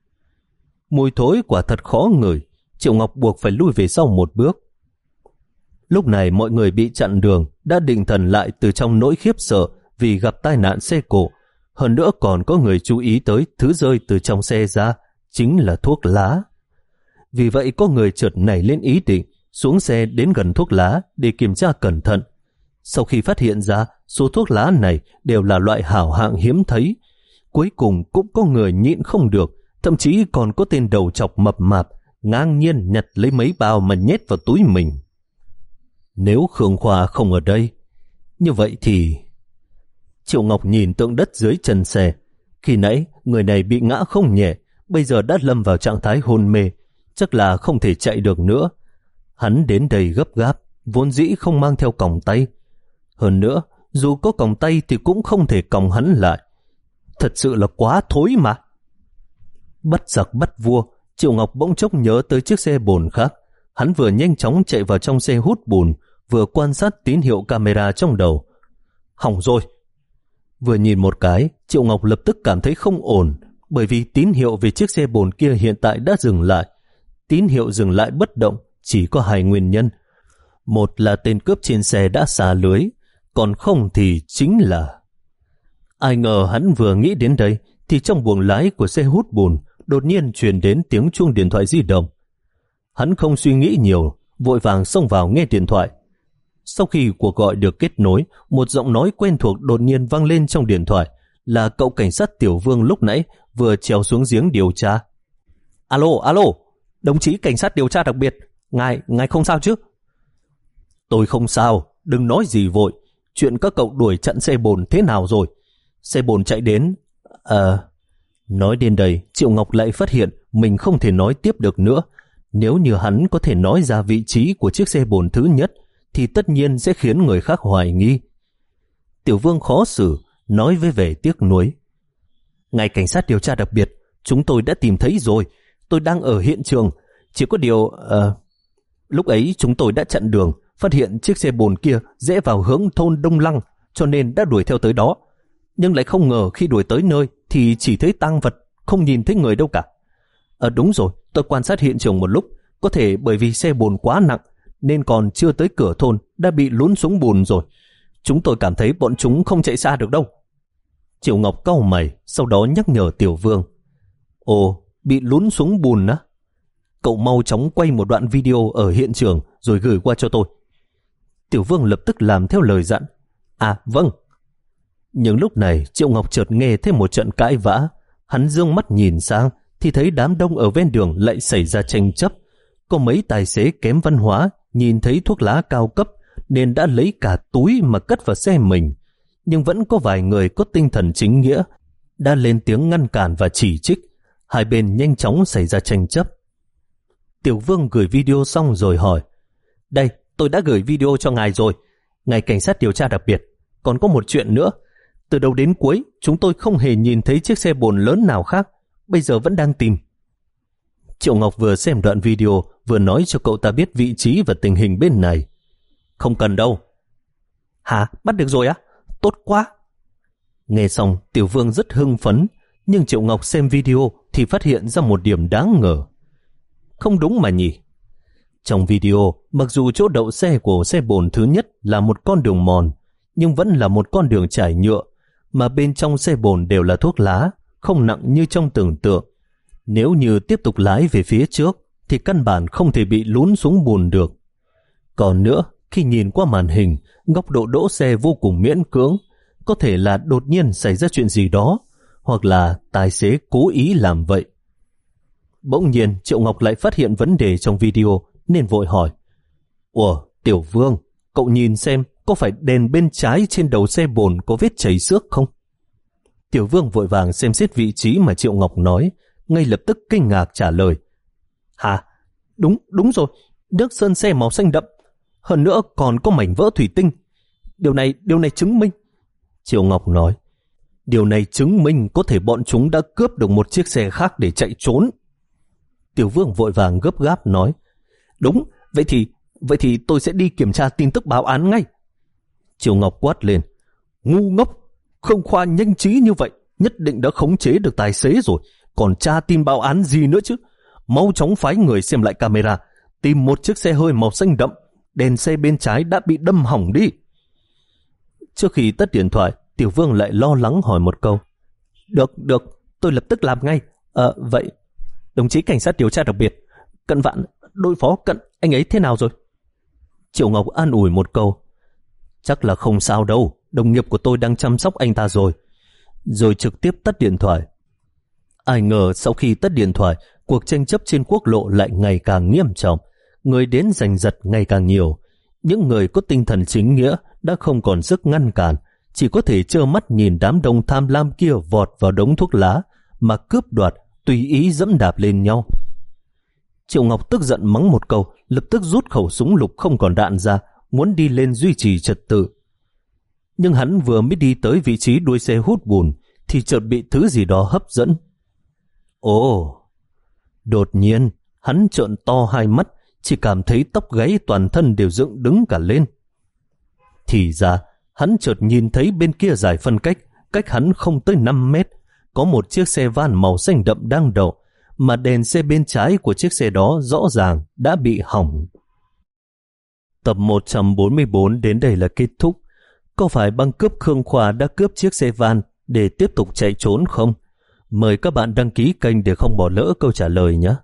Mùi thối quả thật khó ngửi, Triệu Ngọc buộc phải lui về sau một bước. Lúc này mọi người bị chặn đường đã định thần lại từ trong nỗi khiếp sợ vì gặp tai nạn xe cộ. Hơn nữa còn có người chú ý tới thứ rơi từ trong xe ra, chính là thuốc lá. Vì vậy có người chợt nảy lên ý định xuống xe đến gần thuốc lá để kiểm tra cẩn thận. Sau khi phát hiện ra số thuốc lá này đều là loại hảo hạng hiếm thấy, cuối cùng cũng có người nhịn không được, thậm chí còn có tên đầu chọc mập mạp ngang nhiên nhặt lấy mấy bao mà nhét vào túi mình. Nếu Khương Khoa không ở đây, như vậy thì... Triệu Ngọc nhìn tượng đất dưới chân xe. Khi nãy người này bị ngã không nhẹ, bây giờ đã lâm vào trạng thái hôn mê, chắc là không thể chạy được nữa. Hắn đến đây gấp gáp, vốn dĩ không mang theo còng tay. Hơn nữa, dù có còng tay thì cũng không thể còng hắn lại. Thật sự là quá thối mà. Bắt giặc bắt vua, Triệu Ngọc bỗng chốc nhớ tới chiếc xe bồn khác. Hắn vừa nhanh chóng chạy vào trong xe hút bùn, vừa quan sát tín hiệu camera trong đầu. Hỏng rồi! Vừa nhìn một cái, Triệu Ngọc lập tức cảm thấy không ổn, bởi vì tín hiệu về chiếc xe bồn kia hiện tại đã dừng lại. Tín hiệu dừng lại bất động chỉ có hai nguyên nhân. Một là tên cướp trên xe đã xả lưới, còn không thì chính là... Ai ngờ hắn vừa nghĩ đến đây thì trong buồng lái của xe hút bùn đột nhiên truyền đến tiếng chuông điện thoại di động. Hắn không suy nghĩ nhiều, vội vàng xông vào nghe điện thoại. Sau khi cuộc gọi được kết nối, một giọng nói quen thuộc đột nhiên vang lên trong điện thoại, là cậu cảnh sát Tiểu Vương lúc nãy vừa trèo xuống giếng điều tra. Alo, alo, đồng chí cảnh sát điều tra đặc biệt, ngài, ngài không sao chứ? Tôi không sao, đừng nói gì vội. Chuyện các cậu đuổi chặn xe bồn thế nào rồi? Xe bồn chạy đến... À... Nói đến đây, Triệu Ngọc lại phát hiện mình không thể nói tiếp được nữa. Nếu như hắn có thể nói ra vị trí của chiếc xe bồn thứ nhất, thì tất nhiên sẽ khiến người khác hoài nghi. Tiểu Vương khó xử, nói với vẻ tiếc nuối. Ngài cảnh sát điều tra đặc biệt, chúng tôi đã tìm thấy rồi. Tôi đang ở hiện trường. Chỉ có điều... Uh... Lúc ấy chúng tôi đã chặn đường, phát hiện chiếc xe bồn kia rẽ vào hướng thôn Đông Lăng, cho nên đã đuổi theo tới đó. Nhưng lại không ngờ khi đuổi tới nơi thì chỉ thấy tang vật, không nhìn thấy người đâu cả. À đúng rồi, tôi quan sát hiện trường một lúc, có thể bởi vì xe bồn quá nặng nên còn chưa tới cửa thôn đã bị lún xuống bùn rồi. Chúng tôi cảm thấy bọn chúng không chạy xa được đâu. Triệu Ngọc cau mày, sau đó nhắc nhở Tiểu Vương. Ồ, bị lún xuống bùn á? Cậu mau chóng quay một đoạn video ở hiện trường rồi gửi qua cho tôi. Tiểu Vương lập tức làm theo lời dặn. À vâng. Nhưng lúc này Triệu Ngọc chợt nghe thêm một trận cãi vã. Hắn dương mắt nhìn sang thì thấy đám đông ở ven đường lại xảy ra tranh chấp. Có mấy tài xế kém văn hóa nhìn thấy thuốc lá cao cấp nên đã lấy cả túi mà cất vào xe mình. Nhưng vẫn có vài người có tinh thần chính nghĩa đã lên tiếng ngăn cản và chỉ trích. Hai bên nhanh chóng xảy ra tranh chấp. Tiểu Vương gửi video xong rồi hỏi, đây, tôi đã gửi video cho ngài rồi. Ngài cảnh sát điều tra đặc biệt, còn có một chuyện nữa. Từ đầu đến cuối, chúng tôi không hề nhìn thấy chiếc xe bồn lớn nào khác, bây giờ vẫn đang tìm. Triệu Ngọc vừa xem đoạn video, vừa nói cho cậu ta biết vị trí và tình hình bên này. Không cần đâu. Hả? Bắt được rồi á? Tốt quá. Nghe xong, Tiểu Vương rất hưng phấn, nhưng Triệu Ngọc xem video thì phát hiện ra một điểm đáng ngờ. Không đúng mà nhỉ? Trong video, mặc dù chỗ đậu xe của xe bồn thứ nhất là một con đường mòn, nhưng vẫn là một con đường trải nhựa, mà bên trong xe bồn đều là thuốc lá, không nặng như trong tưởng tượng. Nếu như tiếp tục lái về phía trước, thì căn bản không thể bị lún xuống bùn được. Còn nữa, khi nhìn qua màn hình, góc độ đỗ xe vô cùng miễn cưỡng, có thể là đột nhiên xảy ra chuyện gì đó, hoặc là tài xế cố ý làm vậy. Bỗng nhiên, Triệu Ngọc lại phát hiện vấn đề trong video, nên vội hỏi, Ủa, Tiểu Vương, cậu nhìn xem, có phải đèn bên trái trên đầu xe bồn có vết chảy xước không? Tiểu Vương vội vàng xem xét vị trí mà Triệu Ngọc nói, ngay lập tức kinh ngạc trả lời, Hả? Đúng, đúng rồi, nước sơn xe màu xanh đậm, hơn nữa còn có mảnh vỡ thủy tinh. Điều này, điều này chứng minh. Triệu Ngọc nói, điều này chứng minh có thể bọn chúng đã cướp được một chiếc xe khác để chạy trốn. Tiểu Vương vội vàng gấp gáp nói, đúng, vậy thì, vậy thì tôi sẽ đi kiểm tra tin tức báo án ngay. Triệu Ngọc quát lên, ngu ngốc, Khương Khoa nhanh trí như vậy, nhất định đã khống chế được tài xế rồi, còn tra tin báo án gì nữa chứ? Mau chóng phái người xem lại camera, tìm một chiếc xe hơi màu xanh đậm, đèn xe bên trái đã bị đâm hỏng đi. Trước khi tắt điện thoại, Tiểu Vương lại lo lắng hỏi một câu, Được, được, tôi lập tức làm ngay. Ờ, vậy, đồng chí cảnh sát điều tra đặc biệt, Cận Vạn, đối phó Cận, anh ấy thế nào rồi? Triệu Ngọc an ủi một câu, chắc là không sao đâu, đồng nghiệp của tôi đang chăm sóc anh ta rồi. Rồi trực tiếp tắt điện thoại. Ai ngờ sau khi tắt điện thoại, cuộc tranh chấp trên quốc lộ lại ngày càng nghiêm trọng, người đến giành giật ngày càng nhiều. Những người có tinh thần chính nghĩa đã không còn sức ngăn cản, chỉ có thể trơ mắt nhìn đám đông tham lam kia vọt vào đống thuốc lá mà cướp đoạt, tùy ý dẫm đạp lên nhau. Triệu Ngọc tức giận mắng một câu, lập tức rút khẩu súng lục không còn đạn ra, muốn đi lên duy trì trật tự. Nhưng hắn vừa mới đi tới vị trí đuôi xe hút bùn thì chợt bị thứ gì đó hấp dẫn. Ồ! Đột nhiên, hắn trợn to hai mắt, chỉ cảm thấy tóc gáy toàn thân đều dựng đứng cả lên. Thì ra, hắn chợt nhìn thấy bên kia giải phân cách, cách hắn không tới năm mét, có một chiếc xe van màu xanh đậm đang đậu, mà đèn xe bên trái của chiếc xe đó rõ ràng đã bị hỏng. Tập một trăm bốn mươi bốn đến đây là kết thúc. Có phải băng cướp Khương Khoa đã cướp chiếc xe van để tiếp tục chạy trốn không? Mời các bạn đăng ký kênh để không bỏ lỡ câu trả lời nhé.